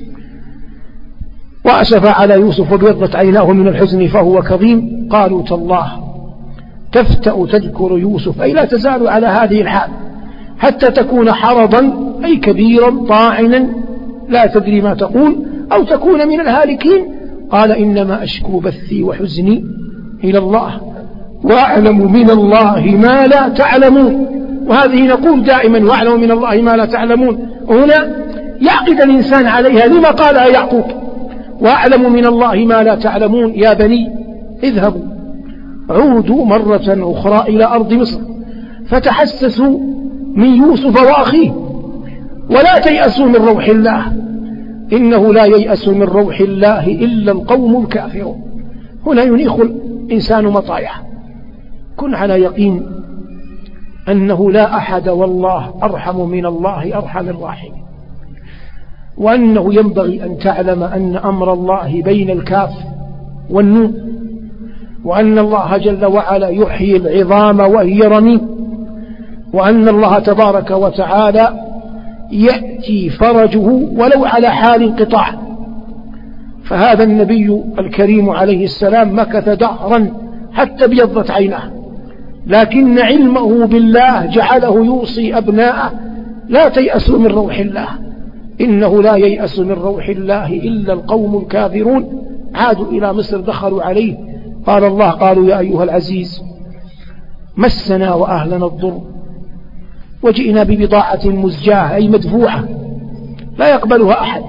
وأسفا على يوسف وابيضت عيناه من الحزن فهو كظيم. قالوا تالله تفتأ تذكر يوسف أي لا تزال على هذه الحال حتى تكون حرضا أي كبيرا طاعنا لا تدري ما تقول أو تكون من الهالكين. قال إنما أشكو بثي وحزني إلى الله وأعلم من الله ما لا تعلمون. وهذه نقول دائما وأعلم من الله ما لا تعلمون. هنا يعقد الإنسان عليها لما قالها يعقوب وأعلم من الله ما لا تعلمون. يا بني اذهبوا عودوا مرة أخرى إلى أرض مصر فتحسسوا من يوسف وأخيه ولا تيأسوا من روح الله إنه لا ييأس من روح الله إلا القوم الكافرون. هنا ينيخ الإنسان مطايا كن على يقين أنه لا أحد والله أرحم من الله أرحم الراحمين، وأنه ينبغي أن تعلم أن أمر الله بين الكاف والنون، وأن الله جل وعلا يحيي العظام وهي رميم، وأن الله تبارك وتعالى يأتي فرجه ولو على حال انقطاع. فهذا النبي الكريم عليه السلام مكث دهرا حتى ابيضت عيناه، لكن علمه بالله جعله يوصي أبناءه لا تيأسوا من روح الله، إنه لا ييأس من روح الله إلا القوم الكافرون. عادوا إلى مصر دخلوا عليه، قال الله قالوا يا أيها العزيز مسنا وأهلنا الضر وجئنا ببضاعة مزجاة أي مدفوعة لا يقبلها أحد،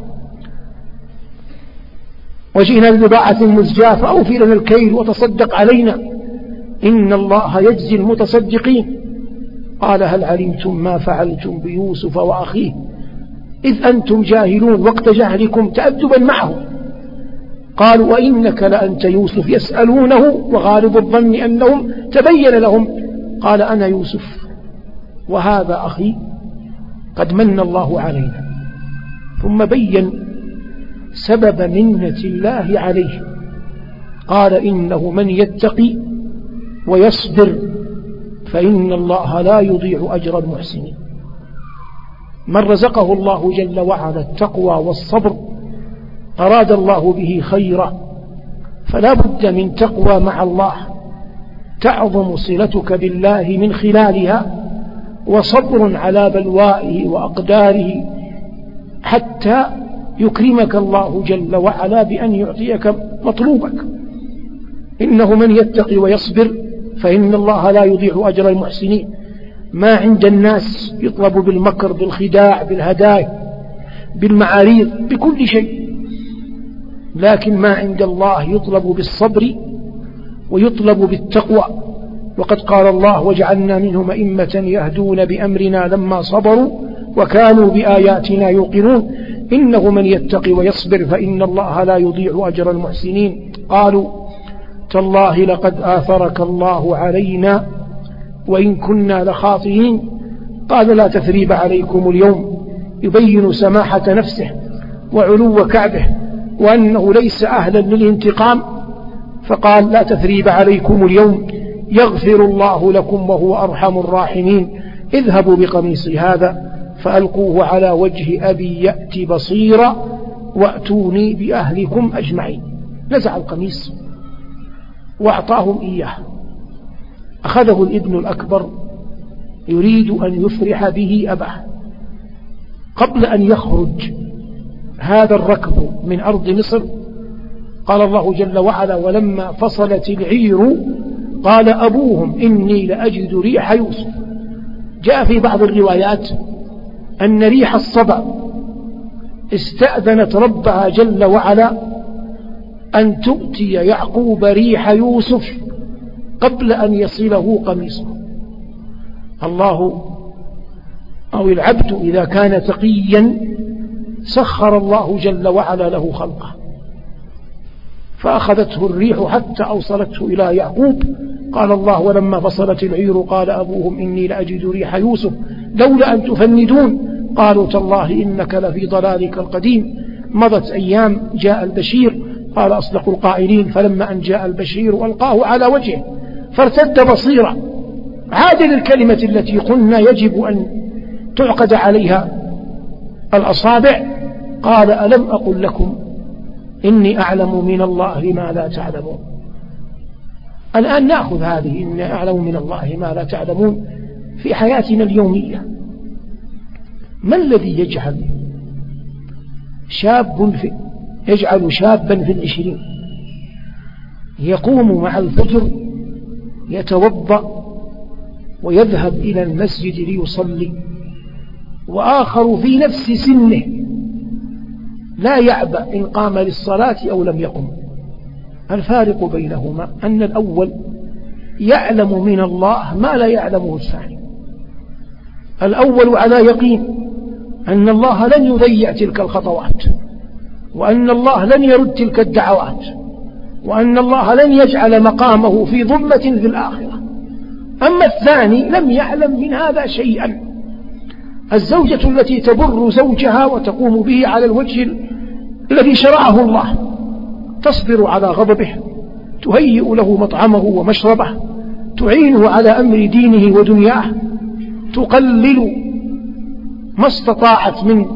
وجئنا ببضاعة مزجاة فأوفي لنا الكيل وتصدق علينا إن الله يجزي المتصدقين. قال هل علمتم ما فعلتم بيوسف وأخيه إذ أنتم جاهلون وقت جهلكم تأدبا معه. قالوا وإنك لأنت يوسف يسألونه وغالب الظن أنهم تبين لهم قال أنا يوسف وهذا أخي قد من الله علينا، ثم بين سبب منة الله عليه، قال إنه من يتقي ويصبر فإن الله لا يضيع أجر المحسنين. من رزقه الله جل وعلا التقوى والصبر أراد الله به خيرا، فلا بد من تقوى مع الله تعظم صلتك بالله من خلالها، وصبر على بلوائه وأقداره حتى يكرمك الله جل وعلا بأن يعطيك مطلوبك. إنه من يتقي ويصبر فإن الله لا يضيع أجر المحسنين. ما عند الناس يطلب بالمكر بالخداع بالهدايا بالمعاريض بكل شيء، لكن ما عند الله يطلب بالصبر ويطلب بالتقوى. وقد قال الله وجعلنا منهم أئمة يهدون بأمرنا لما صبروا وكانوا بآياتنا يوقنون إنه من يتقي ويصبر فإن الله لا يضيع أجر المحسنين. قالوا تالله لقد آثرك الله علينا وإن كنا لخاطئين. قال لا تثريب عليكم اليوم، يبين سماحة نفسه وعلو كعبه وأنه ليس أهلا للانتقام، فقال لا تثريب عليكم اليوم يغفر الله لكم وهو أرحم الراحمين. اذهبوا بقميصي هذا فألقوه على وجه أبي يأتي بصيرا وأتوني بأهلكم أجمعين. نزع القميص وأعطاهم إياه. أخذه الابن الأكبر يريد أن يفرح به أباه. قبل أن يخرج هذا الركب من أرض مصر قال الله جل وعلا ولما فصلت العير قال أبوهم إني لأجد ريح يوسف. جاء في بعض الروايات أن ريح الصبا استأذنت ربها جل وعلا أن تؤتي يعقوب ريح يوسف قبل أن يصله قميصه. الله أو العبد إذا كان تقيا سخر الله جل وعلا له خلقه، فأخذته الريح حتى أوصلته إلى يعقوب. قال الله ولما فصلت العير قال أبوهم إني لأجد ريح يوسف لولا أن تفندون قالوا تالله إنك لفي ضلالك القديم. مضت أيام جاء البشير قال أصدق القائلين فلما أن جاء البشير ألقاه على وجهه فارتد بصيرا. عاد للكلمة التي قلنا يجب أن تعقد عليها الأصابع. قال ألم أقل لكم إني أعلم من الله ما لا تعلمون. الآن نأخذ هذه إني أعلم من الله ما لا تعلمون في حياتنا اليومية. ما الذي يجعل شاب في يجعل شابا في العشرين يقوم مع الفجر يتوضأ ويذهب إلى المسجد ليصلي، وآخر في نفس سنه لا يعبأ إن قام للصلاة أو لم يقم؟ الفارق بينهما أن الأول يعلم من الله ما لا يعلمه الثاني. الأول على يقين أن الله لن يضيع تلك الخطوات، وأن الله لن يرد تلك الدعوات، وأن الله لن يجعل مقامه في ظلمة في الآخرة. أما الثاني لم يعلم من هذا شيئا. الزوجة التي تبر زوجها وتقوم به على الوجه الذي شرعه الله، تصبر على غضبه، تهيئ له مطعمه ومشربه، تعينه على أمر دينه ودنياه، تقلل ما استطاعت من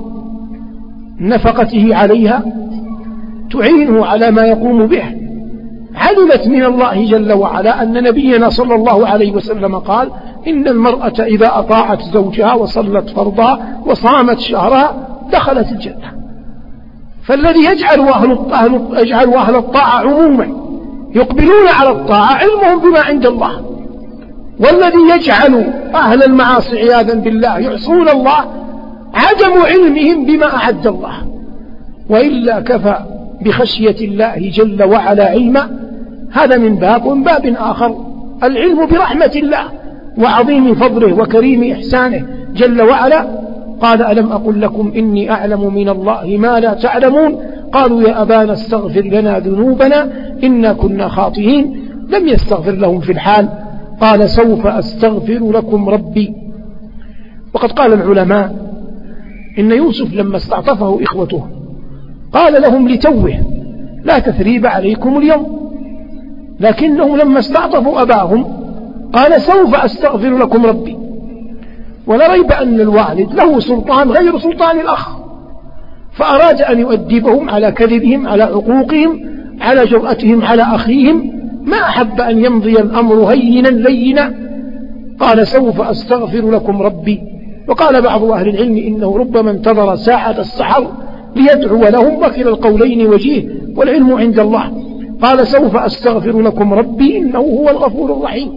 نفقته عليها، تعينه على ما يقوم به. علمت من الله جل وعلا أن نبينا صلى الله عليه وسلم قال: إن المرأة إذا أطاعت زوجها وصلت فرضها وصامت شهرها دخلت الجنة. فالذي يجعل أهل, يجعل أهل الطاعة عموما يقبلون على الطاعة علمهم بما عند الله، والذي يجعل أهل المعاصي عياذا بالله يعصون الله عدم علمهم بما أعد الله. وإلا كفى بخشية الله جل وعلا علما. هذا من باب ومن باب آخر العلم برحمة الله وعظيم فضله وكريم إحسانه جل وعلا. قال: ألم أقل لكم إني أعلم من الله ما لا تعلمون؟ قالوا: يا أبانا استغفر لنا ذنوبنا إنا كنا خاطئين. لم يستغفر لهم في الحال، قال: سوف أستغفر لكم ربي. وقد قال العلماء إن يوسف لما استعطفه إخوته قال لهم لتوه: لا تثريب عليكم اليوم. لكنهم لما استعطفوا أباهم قال: سوف أستغفر لكم ربي. ولا ريب أن الوالد له سلطان غير سلطان الأخ، فأراد أن يؤدبهم على كذبهم، على عقوقهم، على جرأتهم على أخيهم. ما أحب أن يمضي الأمر هينا لينا، قال: سوف أستغفر لكم ربي. وقال بعض أهل العلم إنه ربما انتظر ساعة السحر ليدعو لهم، وكلا القولين وجيه والعلم عند الله. قال: سوف أستغفر لكم ربي إنه هو الغفور الرحيم.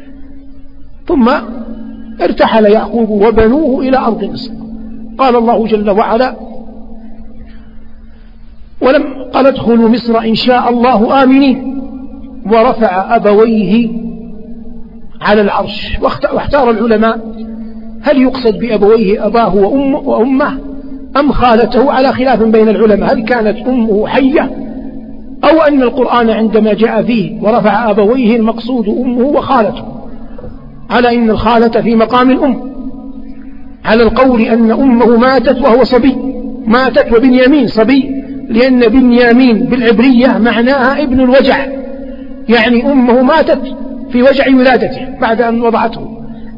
ثم ارتحل يعقوب وبنوه إلى أرض مصر. قال الله جل وعلا: ولم قال ادخلوا مصر إن شاء الله آمنين. ورفع أبويه على العرش. واختار العلماء هل يقصد بأبويه أباه وأمه, وأمه أم خالته، على خلاف بين العلماء، هل كانت أمه حية أو أن القرآن عندما جاء فيه ورفع أبويه المقصود أمه وخالته، على إن الخالة في مقام الأم، على القول أن أمه ماتت وهو صبي، ماتت وبنيامين صبي، لأن بنيامين بالعبرية معناها ابن الوجع، يعني أمه ماتت في وجع ولادته بعد أن وضعته.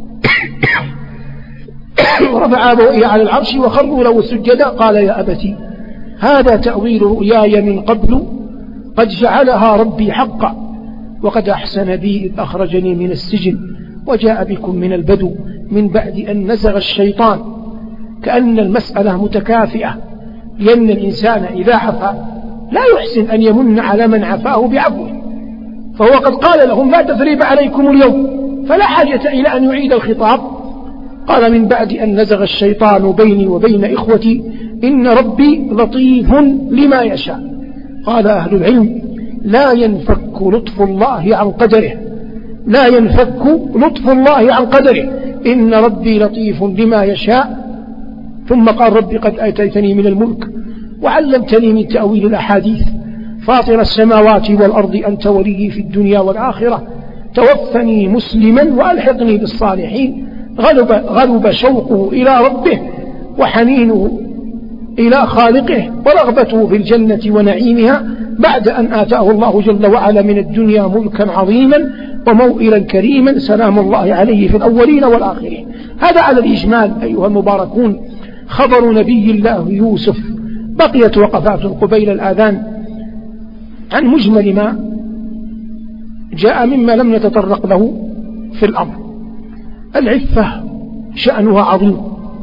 ورفع أبويه على العرش وخروا له سجدا. قال: يا أبتي هذا تأويل رؤياي من قبل قد جعلها ربي حقا، وقد أحسن بي إذ أخرجني من السجن وجاء بكم من البدو من بعد أن نزغ الشيطان. كأن المسألة متكافئة، لأن الإنسان إذا عفا لا يحسن أن يمن على من عفاه بعفوه، فهو قد قال لهم: لا تثريب عليكم اليوم، فلا حاجة إلى أن يعيد الخطاب. قال: من بعد أن نزغ الشيطان بيني وبين إخوتي إن ربي لطيف لما يشاء. قال أهل العلم: لا ينفك لطف الله عن قدره، لا ينفك لطف الله عن قدره، إن ربي لطيف لما يشاء. ثم قال: ربي قد آتيتني من الملك وعلمتني من تأويل الأحاديث، فاطر السماوات والأرض أنت ولي في الدنيا والآخرة، توفني مسلما وألحقني بالصالحين. غلب, غلب شوقه إلى ربه وحنينه إلى خالقه ورغبته في الجنة ونعيمها بعد أن آتاه الله جل وعلا من الدنيا ملكا عظيما وموئلا كريما سلام الله عليه في الأولين والآخرين. هذا على الإجمال أيها المباركون خبر نبي الله يوسف. بقيت وقفات قبيل الآذان عن مجمل ما جاء مما لم نتطرق له في الأمر. العفة شأنها عظيم،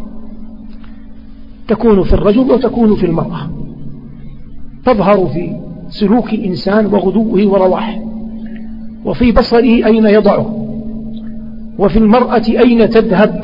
تكون في الرجل وتكون في المرأة، تظهر في سلوك الإنسان وغدوه ورواحه، وفي بصره أين يضعه، وفي المرأة أين تذهب.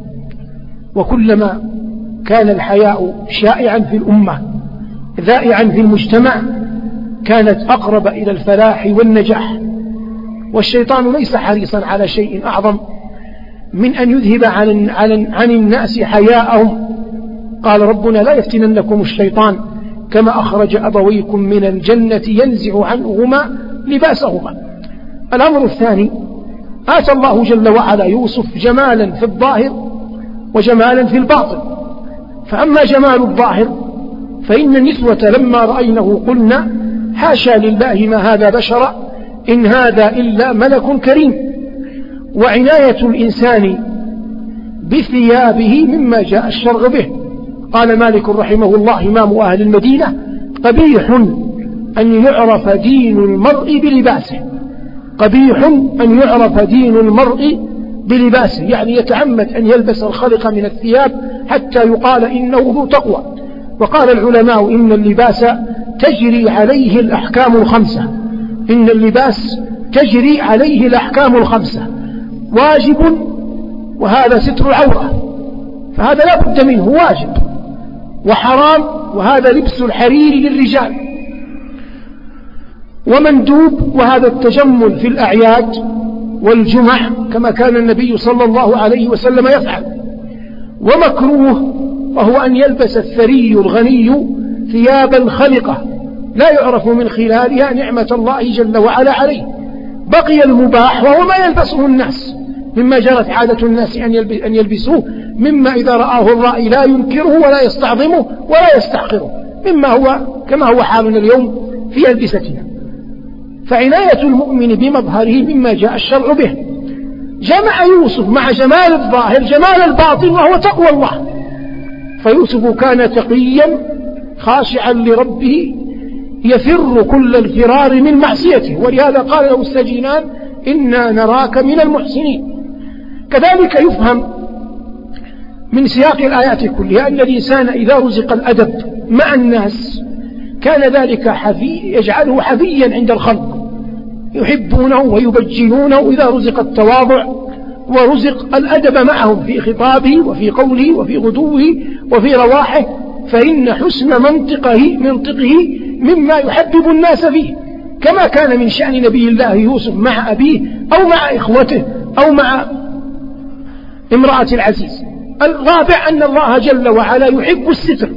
وكلما كان الحياء شائعا في الأمة ذائعا في المجتمع كانت أقرب إلى الفلاح والنجاح. والشيطان ليس حريصا على شيء أعظم من أن يذهب عن, عن, عن الناس حياءهم. قال ربنا: لا يفتننكم الشيطان كما أخرج أبويكم من الجنة ينزع عنهما لباسهما. الأمر الثاني آتى الله جل وعلا يوسف جمالا في الظاهر وجمالا في الباطن. فأما جمال الظاهر فإن النسوة لما رأينه قلنا حاشا لله ما هذا بشرا إن هذا إلا ملك كريم. وعناية الإنسان بثيابه مما جاء الشرع به. قال مالك رحمه الله إمام أهل المدينة: قبيح أن يعرف دين المرء بلباسه. قبيح أن يعرف دين المرء بلباسه، يعني يتعمد أن يلبس الخلق من الثياب حتى يقال إنه ذو تقوى. وقال العلماء إن اللباس تجري عليه الأحكام الخمسة. إن اللباس تجري عليه الأحكام الخمسة: واجب، وهذا ستر العورة فهذا لا بد منه واجب، وحرام، وهذا لبس الحرير للرجال، ومندوب، وهذا التجمل في الأعياد والجمع كما كان النبي صلى الله عليه وسلم يفعل، ومكروه، وهو أن يلبس الثري الغني ثيابا خلقة لا يعرف من خلالها نعمة الله جل وعلا عليه. بقي المباح وهو ما يلبسه الناس مما جرت عادة الناس أن يلبسوه، مما إذا رآه الرائي لا ينكره ولا يستعظمه ولا يستحقره، مما هو كما هو حالنا اليوم في ألبستنا. فعناية المؤمن بمظهره مما جاء الشرع به. جمع يوسف مع جمال الظاهر جمال الباطن وهو تقوى الله. فيوسف كان تقيا خاشعا لربه يفر كل الفرار من معصيته، ولهذا قال له السجينان: إنا نراك من المحسنين. كذلك يفهم من سياق الآيات كلها أن الإنسان إذا رزق الأدب مع الناس كان ذلك حفي يجعله حفيا عند الخلق، يحبونه ويبجلونه. إذا رزق التواضع ورزق الأدب معهم في خطابه وفي قوله وفي غدوه وفي رواحه، فإن حسن منطقه منطقه مما يحبب الناس فيه، كما كان من شأن نبي الله يوسف مع أبيه أو مع إخوته أو مع امرأة العزيز. الرابع أن الله جل وعلا يحب الستر.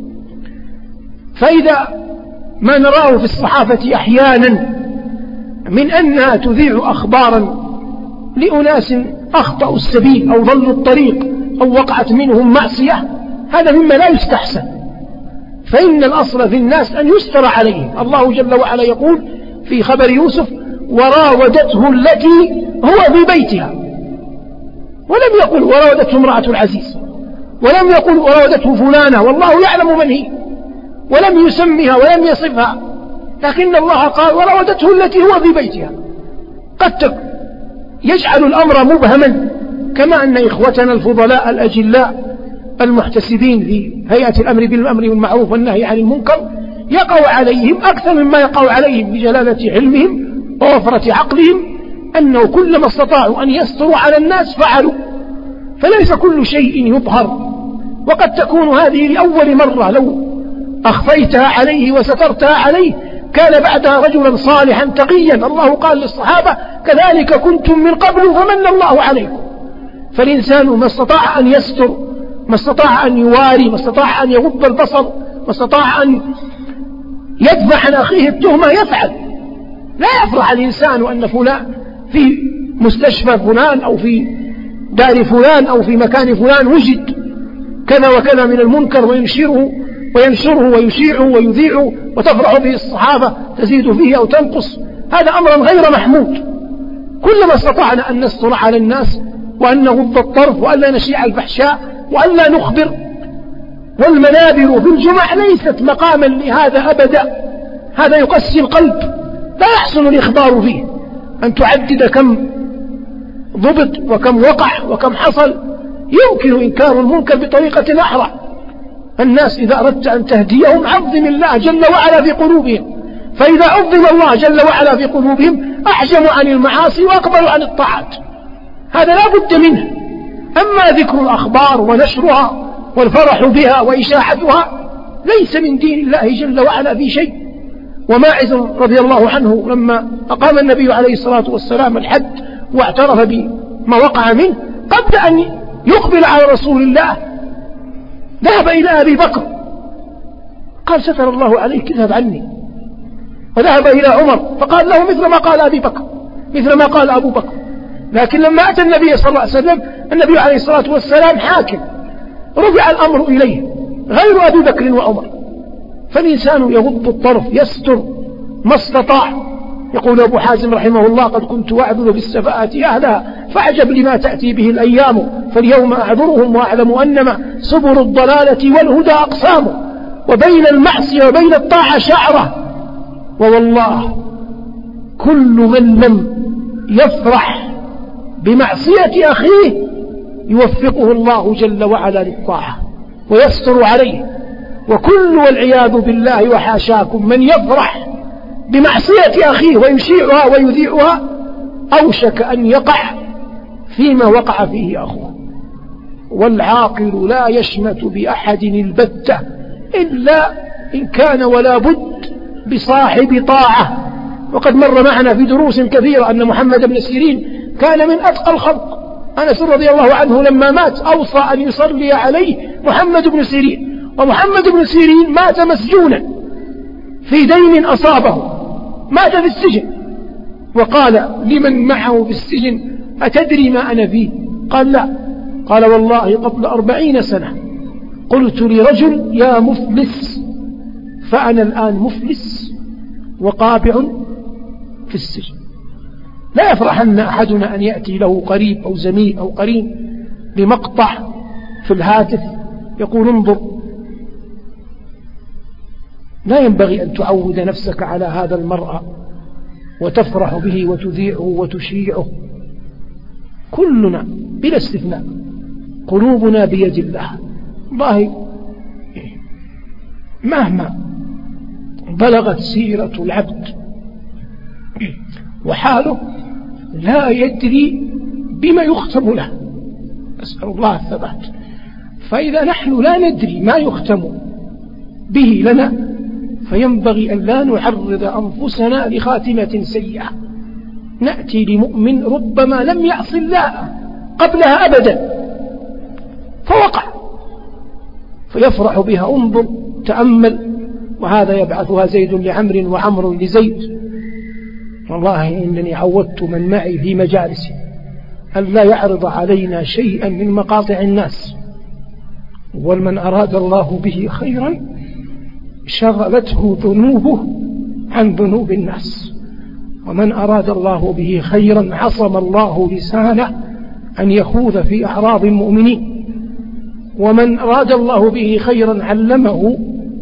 فإذا ما نراه في الصحافة أحيانا من أنها تذيع أخبارا لأناس أخطأوا السبيل أو ضلوا الطريق أو وقعت منهم معصية، هذا مما لا يستحسن. فإن الأصل في الناس أن يستر عليهم. الله جل وعلا يقول في خبر يوسف: وراودته التي هو في بيتها، ولم يقل وراودته امرأة العزيز، ولم يقل وراودته فلانة، والله يعلم من هي، ولم يسمها ولم يصفها، لكن الله قال وراودته التي هو في بيتها. قد يجعل الأمر مبهما، كما أن إخوتنا الفضلاء الأجلاء المحتسبين في هيئة الأمر بالأمر والمعروف والنهي عن المنكر يقع عليهم أكثر مما يقع عليهم بجلالة علمهم ووفرة عقلهم، أنه كلما استطاعوا أن يستروا على الناس فعلوا. فليس كل شيء يظهر، وقد تكون هذه لأول مرة، لو أخفيتها عليه وسترتها عليه كان بعدها رجلا صالحا تقيا. الله قال للصحابة: كذلك كنتم من قبل فمن الله عليكم. فالإنسان ما استطاع أن يستر، ما استطاع أن يواري، ما استطاع أن يغض البصر، ما استطاع أن يدفع عن أخيه التهمة يفعل. لا يفرح الإنسان أن فلان في مستشفى فلان أو في دار فلان أو في مكان فلان وجد كذا وكذا من المنكر وينشره وينشره ويشيعه ويذيعه، وتفرح به الصحابة تزيد فيه أو تنقص. هذا أمر غير محمود. كلما استطعنا أن نستر على الناس وأن نغض الطرف وأن لا نشيع الفحشاء وأن لا نخبر. والمنابر في الجمع ليست مقاما لهذا أبدا، هذا يقسي القلب، لا يحسن الإخبار فيه. أن تعدد كم ضبط وكم وقع وكم حصل، يمكن إنكار المنكر بطريقة أحرى. الناس إذا أردت أن تهديهم عظم الله جل وعلا في قلوبهم، فإذا عظم الله جل وعلا في قلوبهم أحجموا عن المعاصي وأقبلوا عن الطاعات. هذا لا بد منه. أما ذكر الأخبار ونشرها والفرح بها وإشاعتها ليس من دين الله جل وعلا في شيء. وماعز رضي الله عنه لما أقام النبي عليه الصلاة والسلام الحد واعترف بما وقع منه، قبل أن يقبل على رسول الله ذهب إلى أبي بكر قال: ستر الله عليك، اذهب عني. وذهب إلى عمر فقال له مثل ما قال أبي بكر، مثل ما قال أبو بكر. لكن لما أتى النبي صلى الله عليه وسلم النبي عليه الصلاة والسلام حاكم، رفع الأمر إليه غير أبي بكر وعمر. فالإنسان يغض الطرف، يستر ما استطاع. يقول أبو حازم رحمه الله: قد كنت أعذر بالسفاءة أهلها فعجب لما تأتي به الأيام، فاليوم أعذرهم وأعلم أنما سبل الضلالة والهدى أقسام، وبين المعصية وبين الطاعة شعرة. ووالله كل من لم يفرح بمعصية أخيه يوفقه الله جل وعلا للطاعة ويستر عليه. وكل والعياذ بالله وحاشاكم من يفرح بمعصية أخيه ويشيعها ويذيعها أوشك أن يقع فيما وقع فيه أخوه. والعاقل لا يشمت بأحد البتة إلا إن كان ولا بد بصاحب طاعة. وقد مر معنا في دروس كثيرة أن محمد بن سيرين كان من أتقى الخلق. أنس رضي الله عنه لما مات أوصى أن يصلي عليه محمد بن سيرين، ومحمد بن سيرين مات مسجونا في دين أصابه، مات في السجن. وقال لمن معه في السجن: أتدري ما أنا فيه؟ قال: لا. قال: والله قبل أربعين سنة قلت لرجل: يا مفلس، فأنا الآن مفلس وقابع في السجن. لا يفرحن أحدنا أن يأتي له قريب أو زميل أو قرين بمقطع في الهاتف يقول: انظر. لا ينبغي أن تعود نفسك على هذا المرء وتفرح به وتذيعه وتشيعه. كلنا بلا استثناء قلوبنا بيد الله. والله مهما بلغت سيرة العبد وحاله لا يدري بما يختم له، أسأل الله الثبات. فإذا نحن لا ندري ما يختم به لنا فينبغي أن لا نعرض أنفسنا لخاتمة سيئة. نأتي لمؤمن ربما لم يعص الله قبلها أبدا فوقع فيفرح بها. انظر، تأمل. وهذا يبعثها زيد لعمر وعمر لزيد. والله إنني عودت من معي في مجالسي أن لا يعرض علينا شيئا من مقاطع الناس، ومن أراد الله به خيرا شغلته ذنوبه عن ذنوب الناس، ومن أراد الله به خيرا عصم الله لسانه أن يخوض في أعراض المؤمنين، ومن أراد الله به خيرا علمه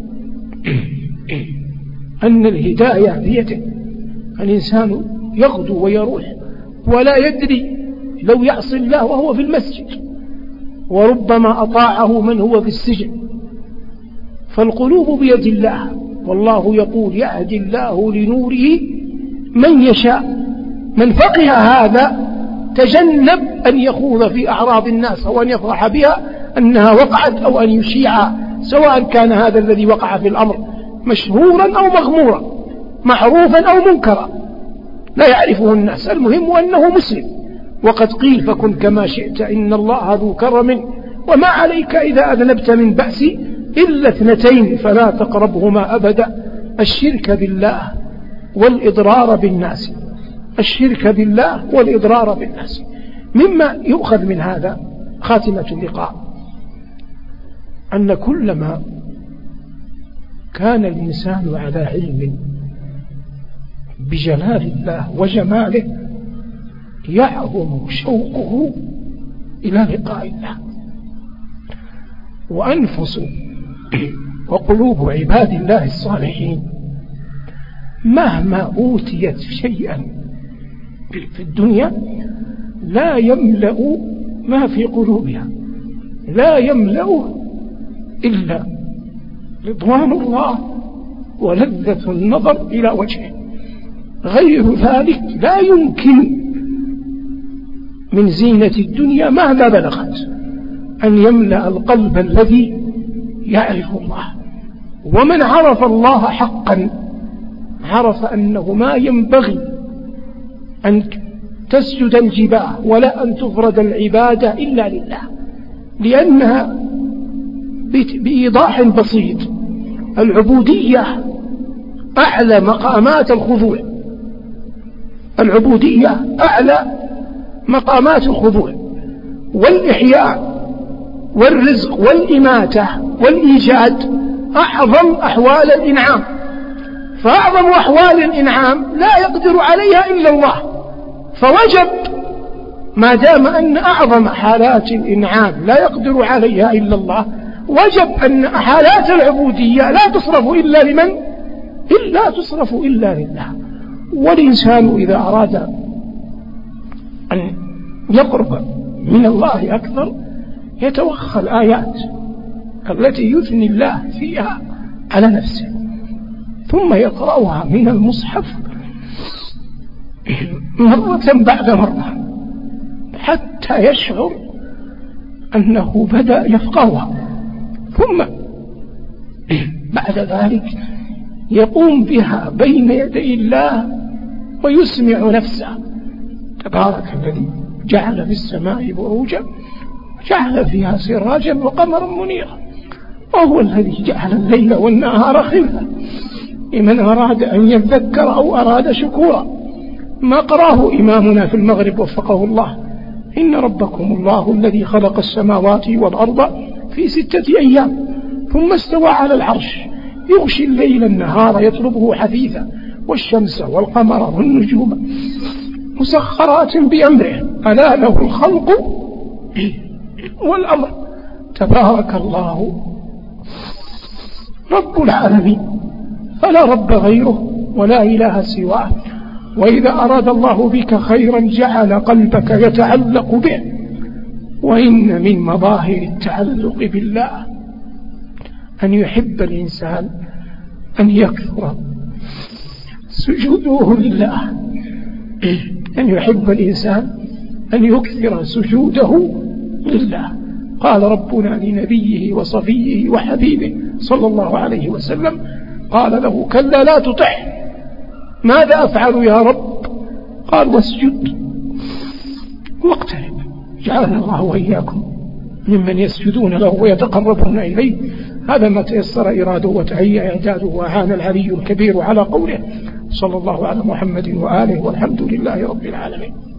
أن الهداية بيده. الإنسان يغدو ويروح ولا يدري لو يعصي الله وهو في المسجد، وربما أطاعه من هو في السجن. فالقلوب بيد الله، والله يقول: يهدي الله لنوره من يشاء. من فقه هذا تجنب أن يخوض في أعراض الناس أو أن يفرح بها أنها وقعت أو أن يشيعها، سواء كان هذا الذي وقع في الأمر مشهورا أو مغمورا، معروفا أو منكرا، لا يعرفه الناس، المهم أنه مسلم. وقد قيل: فكن كما شئت إن الله ذو كرم، وما عليك إذا أذنبت من بأس إلا اثنتين فلا تقربهما أبدا: الشرك بالله والإضرار بالناس. الشرك بالله والإضرار بالناس. مما يؤخذ من هذا خاتمة اللقاء أن كلما كان الإنسان على علم بجلال الله وجماله يعظم شوقه إلى لقاء الله. وأنفس وقلوب عباد الله الصالحين مهما أوتيت شيئا في الدنيا لا يملأ ما في قلوبها، لا يملأ إلا رضوان الله ولذة النظر إلى وجهه. غير ذلك لا يمكن من زينة الدنيا مهما بلغت أن يملأ القلب الذي يعرف الله. ومن عرف الله حقا عرف أنه ما ينبغي أن تسجد الجباه ولا أن تفرد العبادة إلا لله، لأنها بإيضاح بسيط العبودية أعلى مقامات الخضوع. العبودية أعلى مقامات الخضوع والإحياء والرزق والإماتة والإيجاد أعظم أحوال الإنعام، فأعظم أحوال الإنعام لا يقدر عليها إلا الله، فوجب ما دام أن أعظم حالات الإنعام لا يقدر عليها إلا الله، وجب أن حالات العبودية لا تصرف إلا لمن؟ إلا تصرف إلا لله. والإنسان إذا أراد أن يقرب من الله أكثر يتوخى الآيات التي يثني الله فيها على نفسه، ثم يقرأها من المصحف مرة بعد مرة حتى يشعر أنه بدأ يفقهها، ثم بعد ذلك يقوم بها بين يدي الله ويسمع نفسه. تبارك الذي جعل في السماء بروجا جعل فيها سراجا وقمرا منيرا، وهو الذي جعل الليل والنهار خلفة لمن أراد أن يذكر أو أراد شكورا. ما قراه إمامنا في المغرب وفقه الله: إن ربكم الله الذي خلق السماوات والأرض في ستة أيام ثم استوى على العرش يغشي الليل النهار يطلبه حثيثا والشمس والقمر والنجوم مسخرات بأمره ألا له الخلق والأمر تبارك الله رب العالمين، فلا رب غيره ولا إله سواه. وإذا أراد الله بك خيرا جعل قلبك يتعلق به. وإن من مظاهر التعلق بالله أن يحب الإنسان أن يكثر سجوده لله، أن يحب الإنسان أن يكثر سجوده لله. قال ربنا لنبيه وصفيه وحبيبه صلى الله عليه وسلم، قال له: كلا لا تطعه. ماذا أفعل يا رب؟ قال: واسجد واقترب. جعلنا الله وإياكم ممن يسجدون له ويتقربون إليه. هذا ما تيسر إراده وتهيأ إعداده وأعان العلي الكبير على قوله. صلى الله على محمد وآله والحمد لله رب العالمين.